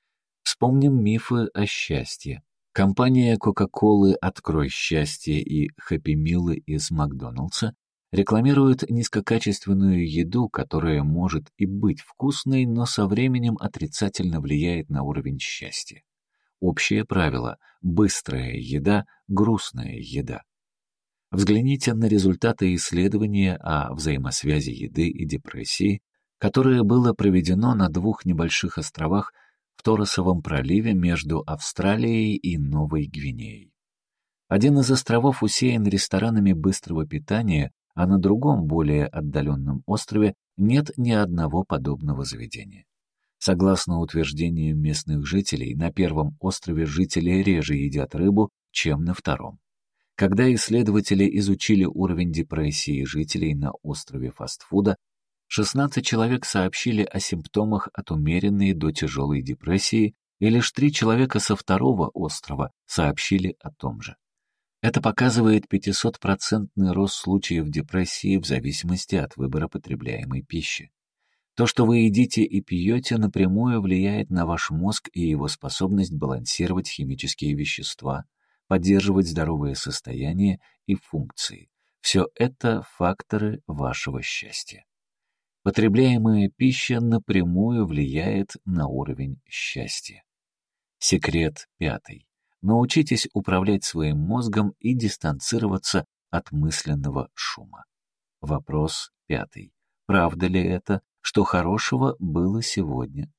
Вспомним мифы о счастье. Компания Coca-Cola «Открой счастье» и Happy Meal из Макдоналдса рекламирует низкокачественную еду, которая может и быть вкусной, но со временем отрицательно влияет на уровень счастья. Общее правило – быстрая еда – грустная еда. Взгляните на результаты исследования о взаимосвязи еды и депрессии, которое было проведено на двух небольших островах в Торресовом проливе между Австралией и Новой Гвинеей. Один из островов усеян ресторанами быстрого питания, а на другом, более отдаленном острове нет ни одного подобного заведения. Согласно утверждениям местных жителей, на первом острове жители реже едят рыбу, чем на втором. Когда исследователи изучили уровень депрессии жителей на острове фастфуда, шестнадцать человек сообщили о симптомах от умеренной до тяжелой депрессии, и лишь три человека со второго острова сообщили о том же. Это показывает пятисотпроцентный рост случаев депрессии в зависимости от выбора потребляемой пищи. То, что вы едите и пьете, напрямую влияет на ваш мозг и его способность балансировать химические вещества, поддерживать здоровое состояние и функции. Все это факторы вашего счастья. Потребляемая пища напрямую влияет на уровень счастья. Секрет пятый. Научитесь управлять своим мозгом и дистанцироваться от мысленного шума. Вопрос пятый. Правда ли это, что хорошего было сегодня?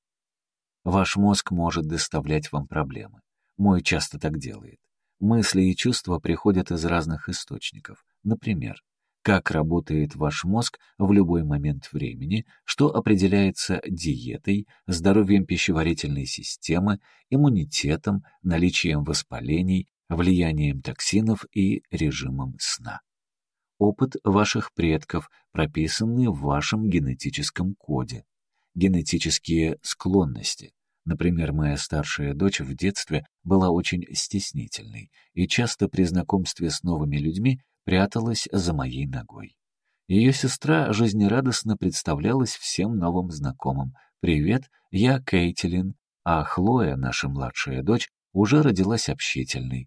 Ваш мозг может доставлять вам проблемы. Мой часто так делает. Мысли и чувства приходят из разных источников. Например, как работает ваш мозг в любой момент времени, что определяется диетой, здоровьем пищеварительной системы, иммунитетом, наличием воспалений, влиянием токсинов и режимом сна. Опыт ваших предков, прописанный в вашем генетическом коде. Генетические склонности. Например, моя старшая дочь в детстве была очень стеснительной и часто при знакомстве с новыми людьми пряталась за моей ногой. Ее сестра жизнерадостно представлялась всем новым знакомым. «Привет, я Кейтилин», а Хлоя, наша младшая дочь, уже родилась общительной.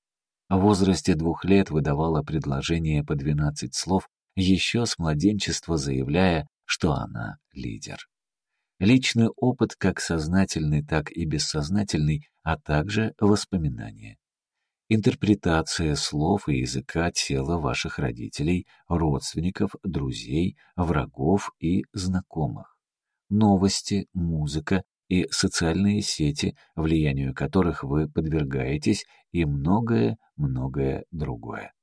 В возрасте двух лет выдавала предложения по двенадцать слов, еще с младенчества заявляя, что она лидер. Личный опыт как сознательный, так и бессознательный, а также воспоминания. Интерпретация слов и языка тела ваших родителей, родственников, друзей, врагов и знакомых. Новости, музыка и социальные сети, влиянию которых вы подвергаетесь, и многое-многое другое.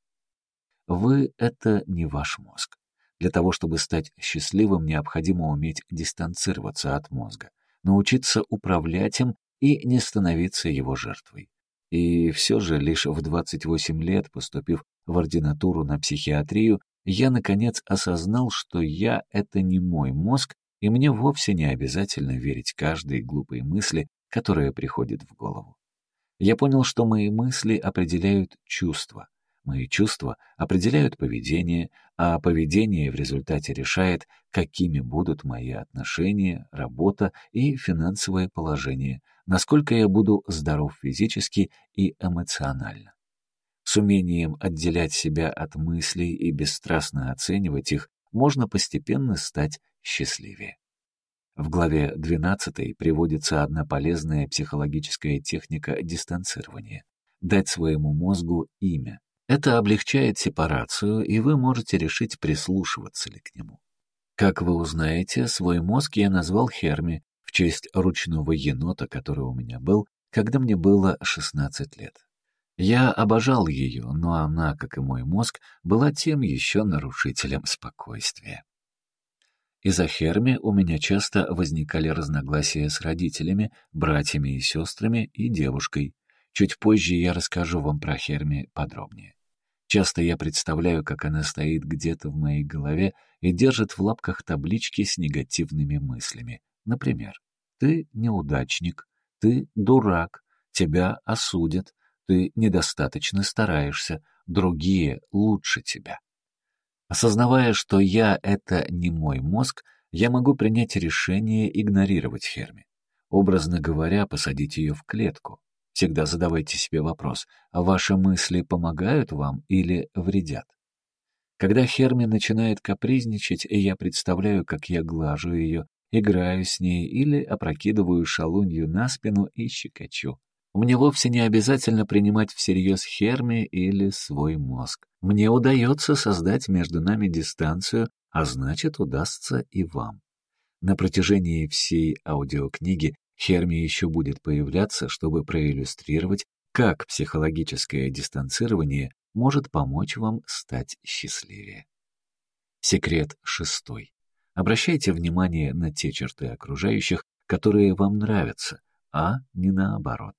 Вы — это не ваш мозг. Для того, чтобы стать счастливым, необходимо уметь дистанцироваться от мозга, научиться управлять им и не становиться его жертвой. И все же лишь в двадцать восемь лет, поступив в ординатуру на психиатрию, я, наконец, осознал, что я — это не мой мозг, и мне вовсе не обязательно верить каждой глупой мысли, которая приходит в голову. Я понял, что мои мысли определяют чувства, мои чувства определяют поведение, а поведение в результате решает, какими будут мои отношения, работа и финансовое положение, насколько я буду здоров физически и эмоционально. С умением отделять себя от мыслей и бесстрастно оценивать их можно постепенно стать счастливее. В главе двенадцатой приводится одна полезная психологическая техника дистанцирования — дать своему мозгу имя. Это облегчает сепарацию, и вы можете решить, прислушиваться ли к нему. Как вы узнаете, свой мозг я назвал Херми в честь ручного енота, который у меня был, когда мне было шестнадцать лет. Я обожал ее, но она, как и мой мозг, была тем еще нарушителем спокойствия. Из-за Херми у меня часто возникали разногласия с родителями, братьями и сестрами и девушкой. Чуть позже я расскажу вам про Херми подробнее. Часто я представляю, как она стоит где-то в моей голове и держит в лапках таблички с негативными мыслями. Например, «Ты неудачник», «Ты дурак», «Тебя осудят», «Ты недостаточно стараешься», «Другие лучше тебя». Осознавая, что я — это не мой мозг, я могу принять решение игнорировать Херми. Образно говоря, посадить ее в клетку. Всегда задавайте себе вопрос, а ваши мысли помогают вам или вредят? Когда Херми начинает капризничать, я представляю, как я глажу ее, играю с ней или опрокидываю шалунью на спину и щекочу. Мне вовсе не обязательно принимать всерьез Херми или свой мозг. Мне удается создать между нами дистанцию, а значит, удастся и вам. На протяжении всей аудиокниги Херми еще будет появляться, чтобы проиллюстрировать, как психологическое дистанцирование может помочь вам стать счастливее. Секрет шестой. Обращайте внимание на те черты окружающих, которые вам нравятся, а не наоборот.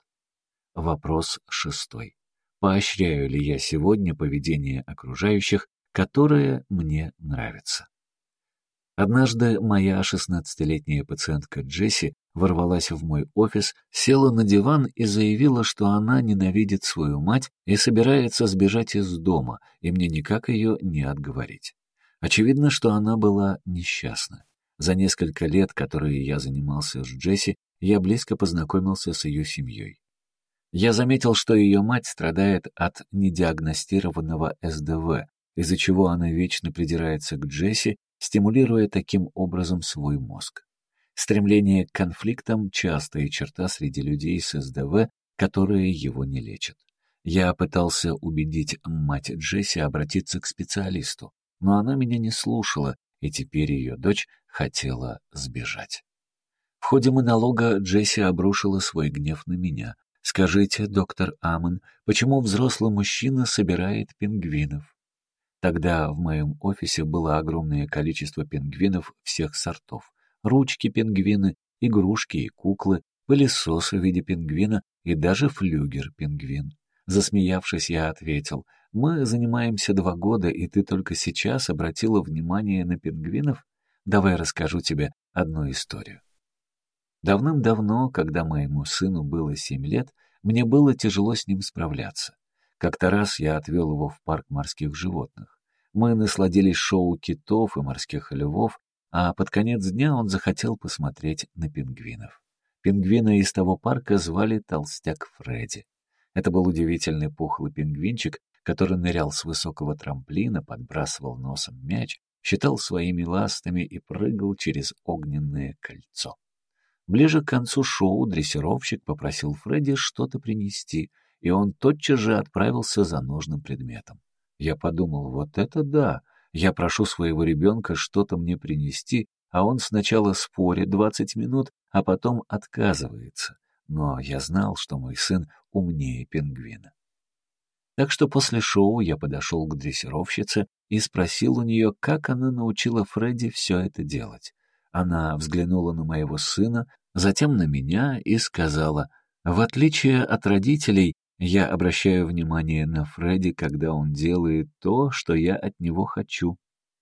Вопрос шестой. Поощряю ли я сегодня поведение окружающих, которое мне нравится? Однажды моя шестнадцатилетняя пациентка Джесси ворвалась в мой офис, села на диван и заявила, что она ненавидит свою мать и собирается сбежать из дома, и мне никак ее не отговорить. Очевидно, что она была несчастна. За несколько лет, которые я занимался с Джесси, я близко познакомился с ее семьей. Я заметил, что ее мать страдает от недиагностированного эс дэ вэ, из-за чего она вечно придирается к Джесси стимулируя таким образом свой мозг. Стремление к конфликтам — частая черта среди людей с эс дэ вэ, которые его не лечат. Я пытался убедить мать Джесси обратиться к специалисту, но она меня не слушала, и теперь ее дочь хотела сбежать. В ходе монолога Джесси обрушила свой гнев на меня. «Скажите, доктор Амон, почему взрослый мужчина собирает пингвинов?» Тогда в моем офисе было огромное количество пингвинов всех сортов. Ручки-пингвины, игрушки и куклы, пылесос в виде пингвина и даже флюгер-пингвин. Засмеявшись, я ответил: «Мы занимаемся два года, и ты только сейчас обратила внимание на пингвинов? Давай расскажу тебе одну историю». Давным-давно, когда моему сыну было семь лет, мне было тяжело с ним справляться. Как-то раз я отвел его в парк морских животных. Мы насладились шоу китов и морских львов, а под конец дня он захотел посмотреть на пингвинов. Пингвина из того парка звали Толстяк Фредди. Это был удивительный пухлый пингвинчик, который нырял с высокого трамплина, подбрасывал носом мяч, считал своими ластами и прыгал через огненное кольцо. Ближе к концу шоу дрессировщик попросил Фредди что-то принести, и он тотчас же отправился за нужным предметом. Я подумал: вот это да! Я прошу своего ребенка что-то мне принести, а он сначала спорит двадцать минут, а потом отказывается. Но я знал, что мой сын умнее пингвина. Так что после шоу я подошел к дрессировщице и спросил у нее, как она научила Фредди все это делать. Она взглянула на моего сына, затем на меня и сказала: «В отличие от родителей, я обращаю внимание на Фредди, когда он делает то, что я от него хочу.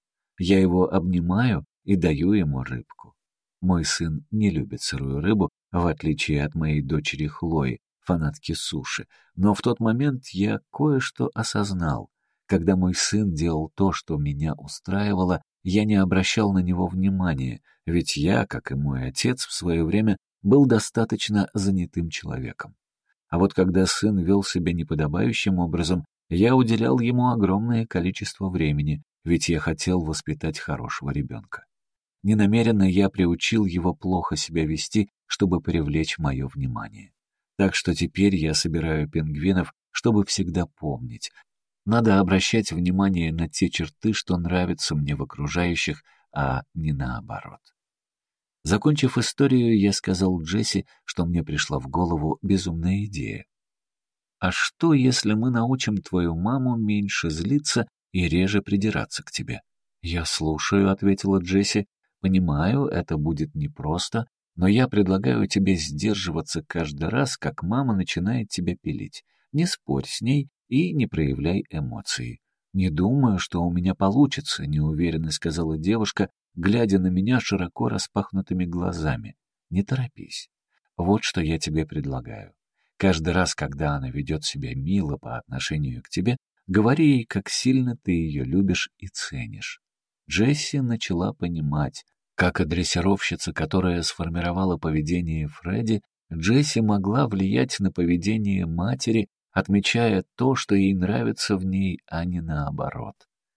Я его обнимаю и даю ему рыбку. Мой сын не любит сырую рыбу, в отличие от моей дочери Хлои, фанатки суши. Но в тот момент я кое-что осознал. Когда мой сын делал то, что меня устраивало, я не обращал на него внимания, ведь я, как и мой отец в свое время, был достаточно занятым человеком. А вот когда сын вел себя неподобающим образом, я уделял ему огромное количество времени, ведь я хотел воспитать хорошего ребенка. Ненамеренно я приучил его плохо себя вести, чтобы привлечь мое внимание. Так что теперь я собираю пингвинов, чтобы всегда помнить. Надо обращать внимание на те черты, что нравятся мне в окружающих, а не наоборот. Закончив историю, я сказал Джесси, что мне пришла в голову безумная идея. «А что, если мы научим твою маму меньше злиться и реже придираться к тебе?» «Я слушаю», — ответила Джесси. «Понимаю, это будет непросто, но я предлагаю тебе сдерживаться каждый раз, как мама начинает тебя пилить. Не спорь с ней и не проявляй эмоций». «Не думаю, что у меня получится», — неуверенно сказала девушка, глядя на меня широко распахнутыми глазами. «Не торопись. Вот что я тебе предлагаю. Каждый раз, когда она ведет себя мило по отношению к тебе, говори ей, как сильно ты ее любишь и ценишь». Джесси начала понимать. Как и дрессировщица, которая сформировала поведение Фредди, Джесси могла влиять на поведение матери, отмечая то, что ей нравится в ней, а не наоборот.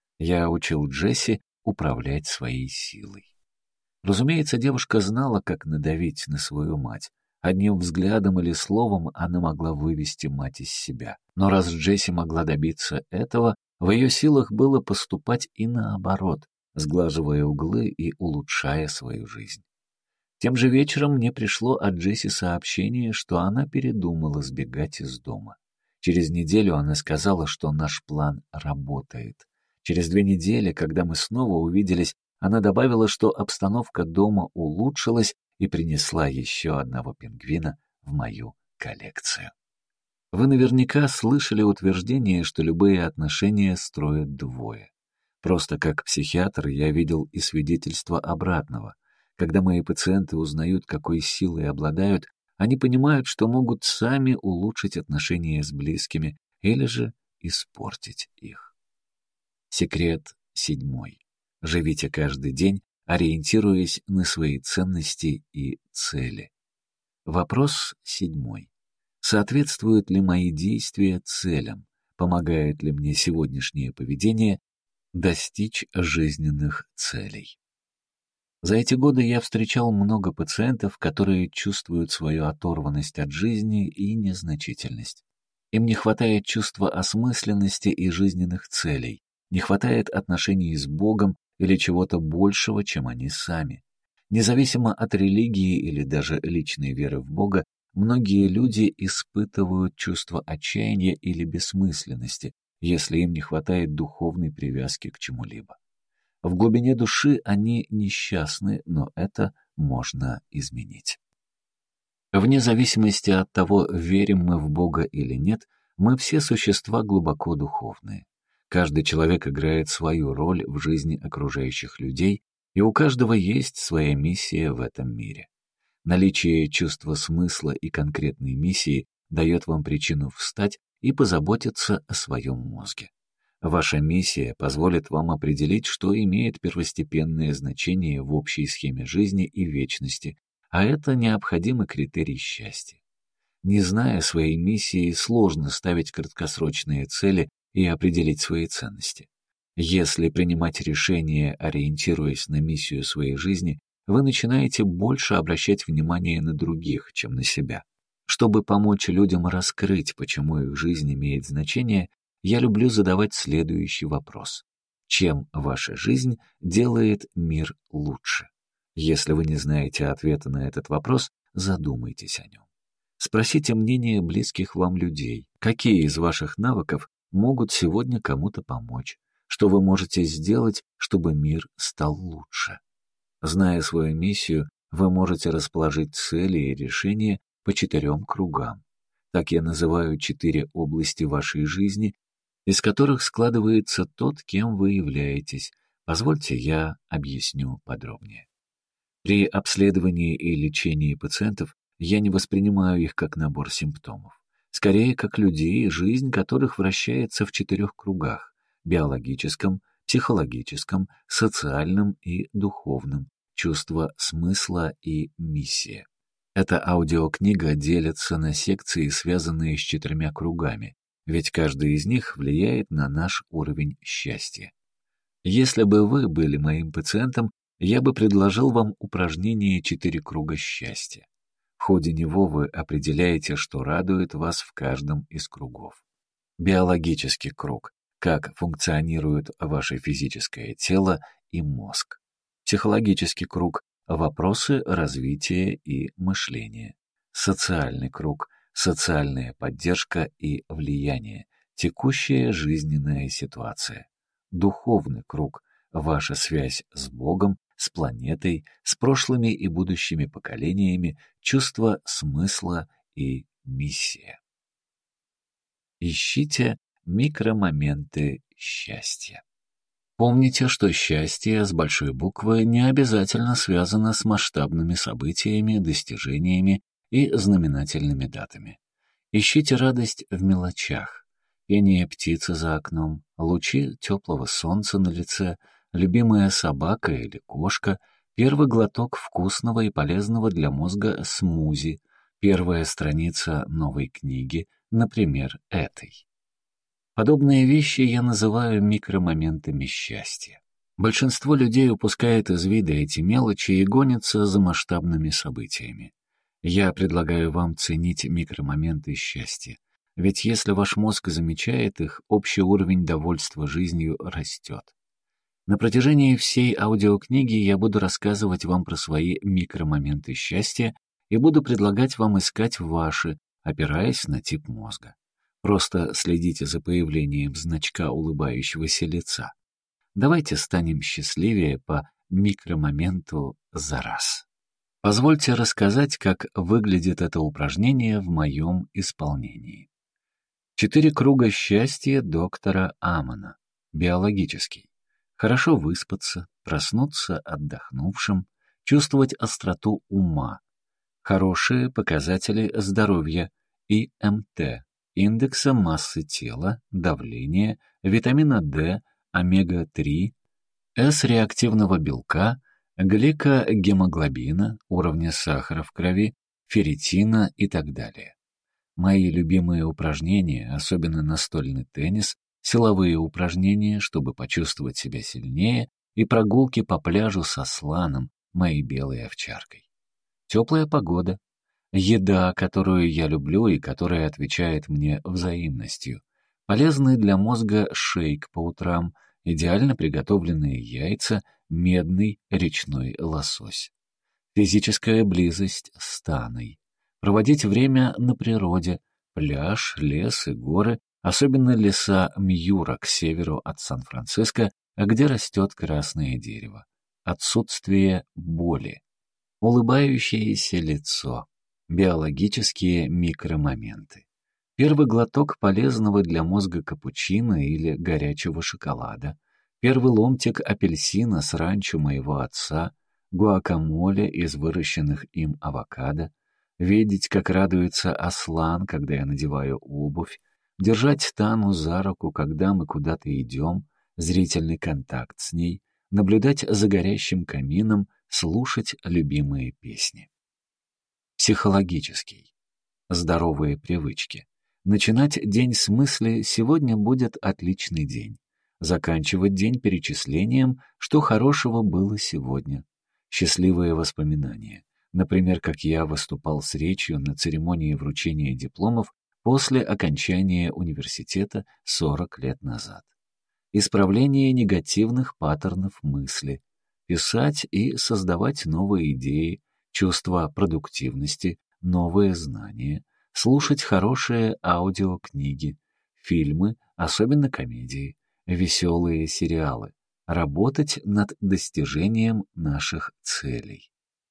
Я учил Джесси управлять своей силой. Разумеется, девушка знала, как надавить на свою мать. Одним взглядом или словом она могла вывести мать из себя. Но раз Джесси могла добиться этого, в ее силах было поступать и наоборот, сглаживая углы и улучшая свою жизнь. Тем же вечером мне пришло от Джесси сообщение, что она передумала сбегать из дома. Через неделю она сказала, что наш план работает. Через две недели, когда мы снова увиделись, она добавила, что обстановка дома улучшилась и принесла еще одного пингвина в мою коллекцию. Вы наверняка слышали утверждение, что любые отношения строят двое. Просто как психиатр я видел и свидетельство обратного. Когда мои пациенты узнают, какой силой обладают, они понимают, что могут сами улучшить отношения с близкими или же испортить их. Секрет седьмой. Живите каждый день, ориентируясь на свои ценности и цели. Вопрос седьмой. Соответствуют ли мои действия целям? Помогает ли мне сегодняшнее поведение Достичь жизненных целей. За эти годы я встречал много пациентов, которые чувствуют свою оторванность от жизни и незначительность. Им не хватает чувства осмысленности и жизненных целей, не хватает отношений с Богом или чего-то большего, чем они сами. Независимо от религии или даже личной веры в Бога, многие люди испытывают чувство отчаяния или бессмысленности, если им не хватает духовной привязки к чему-либо. В глубине души они несчастны, но это можно изменить. Вне зависимости от того, верим мы в Бога или нет, мы все существа глубоко духовные. Каждый человек играет свою роль в жизни окружающих людей, и у каждого есть своя миссия в этом мире. Наличие чувства смысла и конкретной миссии дает вам причину встать и позаботиться о своем мозге. Ваша миссия позволит вам определить, что имеет первостепенное значение в общей схеме жизни и вечности, а это необходимый критерий счастья. Не зная своей миссии, сложно ставить краткосрочные цели и определить свои ценности. Если принимать решения, ориентируясь на миссию своей жизни, вы начинаете больше обращать внимание на других, чем на себя. Чтобы помочь людям раскрыть, почему их жизнь имеет значение, я люблю задавать следующий вопрос. Чем ваша жизнь делает мир лучше? Если вы не знаете ответа на этот вопрос, задумайтесь о нем. Спросите мнение близких вам людей. Какие из ваших навыков могут сегодня кому-то помочь? Что вы можете сделать, чтобы мир стал лучше? Зная свою миссию, вы можете расположить цели и решения по четырем кругам. Так я называю четыре области вашей жизни, из которых складывается тот, кем вы являетесь. Позвольте, я объясню подробнее. При обследовании и лечении пациентов я не воспринимаю их как набор симптомов. Скорее, как людей, жизнь которых вращается в четырех кругах – биологическом, психологическом, социальном и духовном, чувство смысла и миссия. Эта аудиокнига делится на секции, связанные с четырьмя кругами, ведь каждый из них влияет на наш уровень счастья. Если бы вы были моим пациентом, я бы предложил вам упражнение «Четыре круга счастья». В ходе него вы определяете, что радует вас в каждом из кругов. Биологический круг – как функционирует ваше физическое тело и мозг. Психологический круг – вопросы развития и мышления. Социальный круг – социальная поддержка и влияние, текущая жизненная ситуация. Духовный круг – ваша связь с Богом, с планетой, с прошлыми и будущими поколениями, чувство смысла и миссия. Ищите микромоменты счастья. Помните, что счастье с большой буквы не обязательно связано с масштабными событиями, достижениями и знаменательными датами. Ищите радость в мелочах. Пение птицы за окном, лучи теплого солнца на лице, любимая собака или кошка, первый глоток вкусного и полезного для мозга смузи, первая страница новой книги, например, этой. Подобные вещи я называю микромоментами счастья. Большинство людей упускает из вида эти мелочи и гонится за масштабными событиями. Я предлагаю вам ценить микромоменты счастья, ведь если ваш мозг замечает их, общий уровень довольства жизнью растет. На протяжении всей аудиокниги я буду рассказывать вам про свои микромоменты счастья и буду предлагать вам искать ваши, опираясь на тип мозга. Просто следите за появлением значка улыбающегося лица. Давайте станем счастливее по микромоменту за раз. Позвольте рассказать, как выглядит это упражнение в моем исполнении. Четыре круга счастья доктора Амона. Биологический. Хорошо выспаться, проснуться отдохнувшим, чувствовать остроту ума. Хорошие показатели здоровья и эм тэ. Индекса массы тела, давления, витамина дэ, омега три, С-реактивного белка, гликогемоглобина, уровня сахара в крови, ферритина и так далее. Мои любимые упражнения, особенно настольный теннис, Силовые упражнения, чтобы почувствовать себя сильнее, и прогулки по пляжу со сланом, моей белой овчаркой. Теплая погода. Еда, которую я люблю и которая отвечает мне взаимностью. Полезный для мозга шейк по утрам, идеально приготовленные яйца, медный речной лосось. Физическая близость с Таной. Проводить время на природе, пляж, лес и горы, особенно леса Мьюра к северу от Сан-Франциско, где растет красное дерево. Отсутствие боли. Улыбающееся лицо. Биологические микромоменты. Первый глоток полезного для мозга капучино или горячего шоколада. Первый ломтик апельсина с ранчо моего отца. Гуакамоле из выращенных им авокадо. Видеть, как радуется Аслан, когда я надеваю обувь. Держать Тану за руку, когда мы куда-то идем. Зрительный контакт с ней. Наблюдать за горящим камином. Слушать любимые песни. Психологический. Здоровые привычки. Начинать день с мысли «сегодня будет отличный день». Заканчивать день перечислением, что хорошего было сегодня. Счастливые воспоминания. Например, как я выступал с речью на церемонии вручения дипломов после окончания университета сорок лет назад. Исправление негативных паттернов мысли. Писать и создавать новые идеи, чувство продуктивности, новые знания, слушать хорошие аудиокниги, фильмы, особенно комедии, веселые сериалы, работать над достижением наших целей.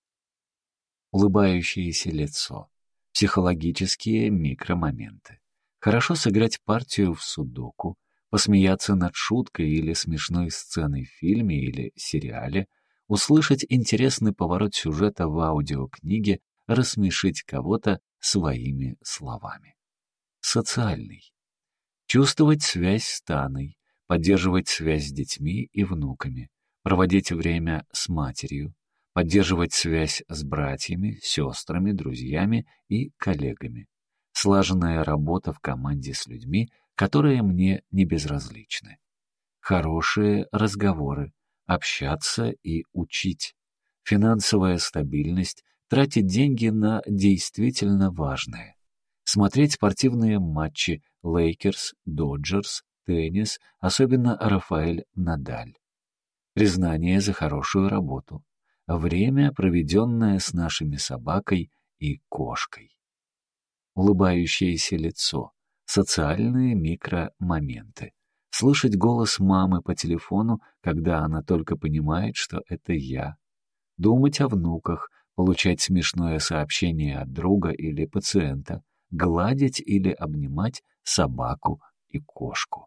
Улыбающееся лицо. Психологические микромоменты. Хорошо сыграть партию в судоку, посмеяться над шуткой или смешной сценой в фильме или сериале, услышать интересный поворот сюжета в аудиокниге, рассмешить кого-то своими словами. Социальный. Чувствовать связь с Таной, поддерживать связь с детьми и внуками, проводить время с матерью, поддерживать связь с братьями, сестрами, друзьями и коллегами. Слаженная работа в команде с людьми, которые мне не безразличны. Хорошие разговоры, общаться и учить. Финансовая стабильность, тратить деньги на действительно важное. Смотреть спортивные матчи Лейкерс, Доджерс, теннис, особенно Рафаэль Надаль. Признание за хорошую работу. Время, проведенное с нашими собакой и кошкой. Улыбающееся лицо. Социальные микромоменты. Слышать голос мамы по телефону, когда она только понимает, что это я. Думать о внуках, получать смешное сообщение от друга или пациента, гладить или обнимать собаку и кошку.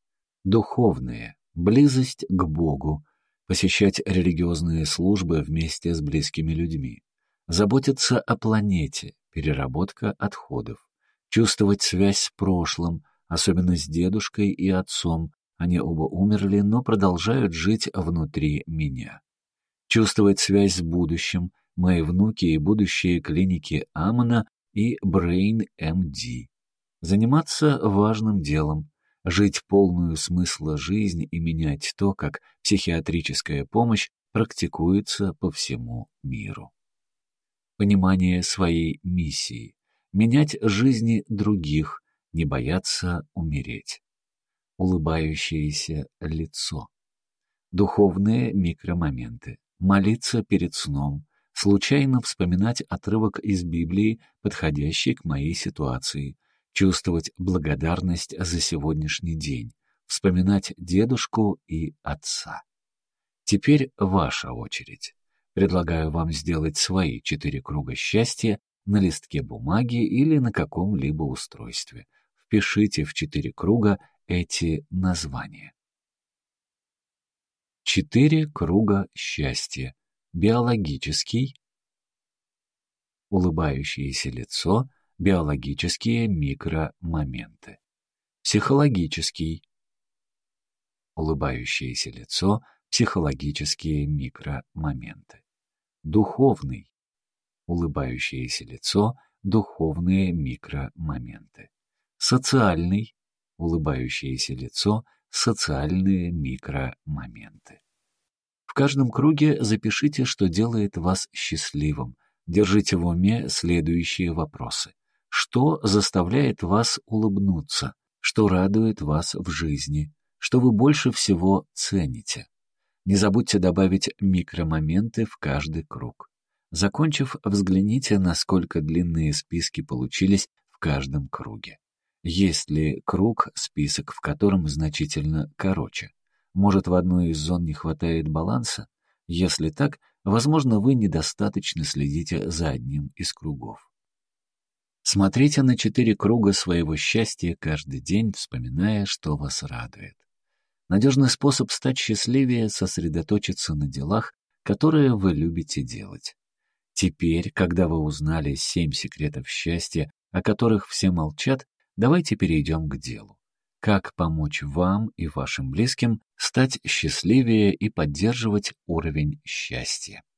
Духовные. Близость к Богу. Посещать религиозные службы вместе с близкими людьми. Заботиться о планете. Переработка отходов. Чувствовать связь с прошлым, особенно с дедушкой и отцом. Они оба умерли, но продолжают жить внутри меня. Чувствовать связь с будущим. Мои внуки и будущие клиники Амона и Brain эм ди. Заниматься важным делом. Жить полную смысла жизни и менять то, как психиатрическая помощь практикуется по всему миру. Понимание своей миссии. Менять жизни других, не бояться умереть. Улыбающееся лицо. Духовные микромоменты. Молиться перед сном. Случайно вспоминать отрывок из Библии, подходящий к моей ситуации. Чувствовать благодарность за сегодняшний день. Вспоминать дедушку и отца. Теперь ваша очередь. Предлагаю вам сделать свои четыре круга счастья на листке бумаги или на каком-либо устройстве. Впишите в четыре круга эти названия. Четыре круга счастья. Биологический. Улыбающееся лицо. Биологические микромоменты. Психологический. Улыбающееся лицо. Психологические микромоменты. Духовный. Улыбающееся лицо. Духовные микромоменты. Социальный. улыбающееся лицо, социальные микромоменты. В каждом круге запишите, что делает вас счастливым. Держите в уме следующие вопросы. Что заставляет вас улыбнуться? Что радует вас в жизни? Что вы больше всего цените? Не забудьте добавить микромоменты в каждый круг. Закончив, взгляните, насколько длинные списки получились в каждом круге. Есть ли круг, список, в котором значительно короче? Может, в одной из зон не хватает баланса? Если так, возможно, вы недостаточно следите за одним из кругов. Смотрите на четыре круга своего счастья каждый день, вспоминая, что вас радует. Надежный способ стать счастливее — сосредоточиться на делах, которые вы любите делать. Теперь, когда вы узнали семь секретов счастья, о которых все молчат, давайте перейдем к делу. Как помочь вам и вашим близким стать счастливее и поддерживать уровень счастья?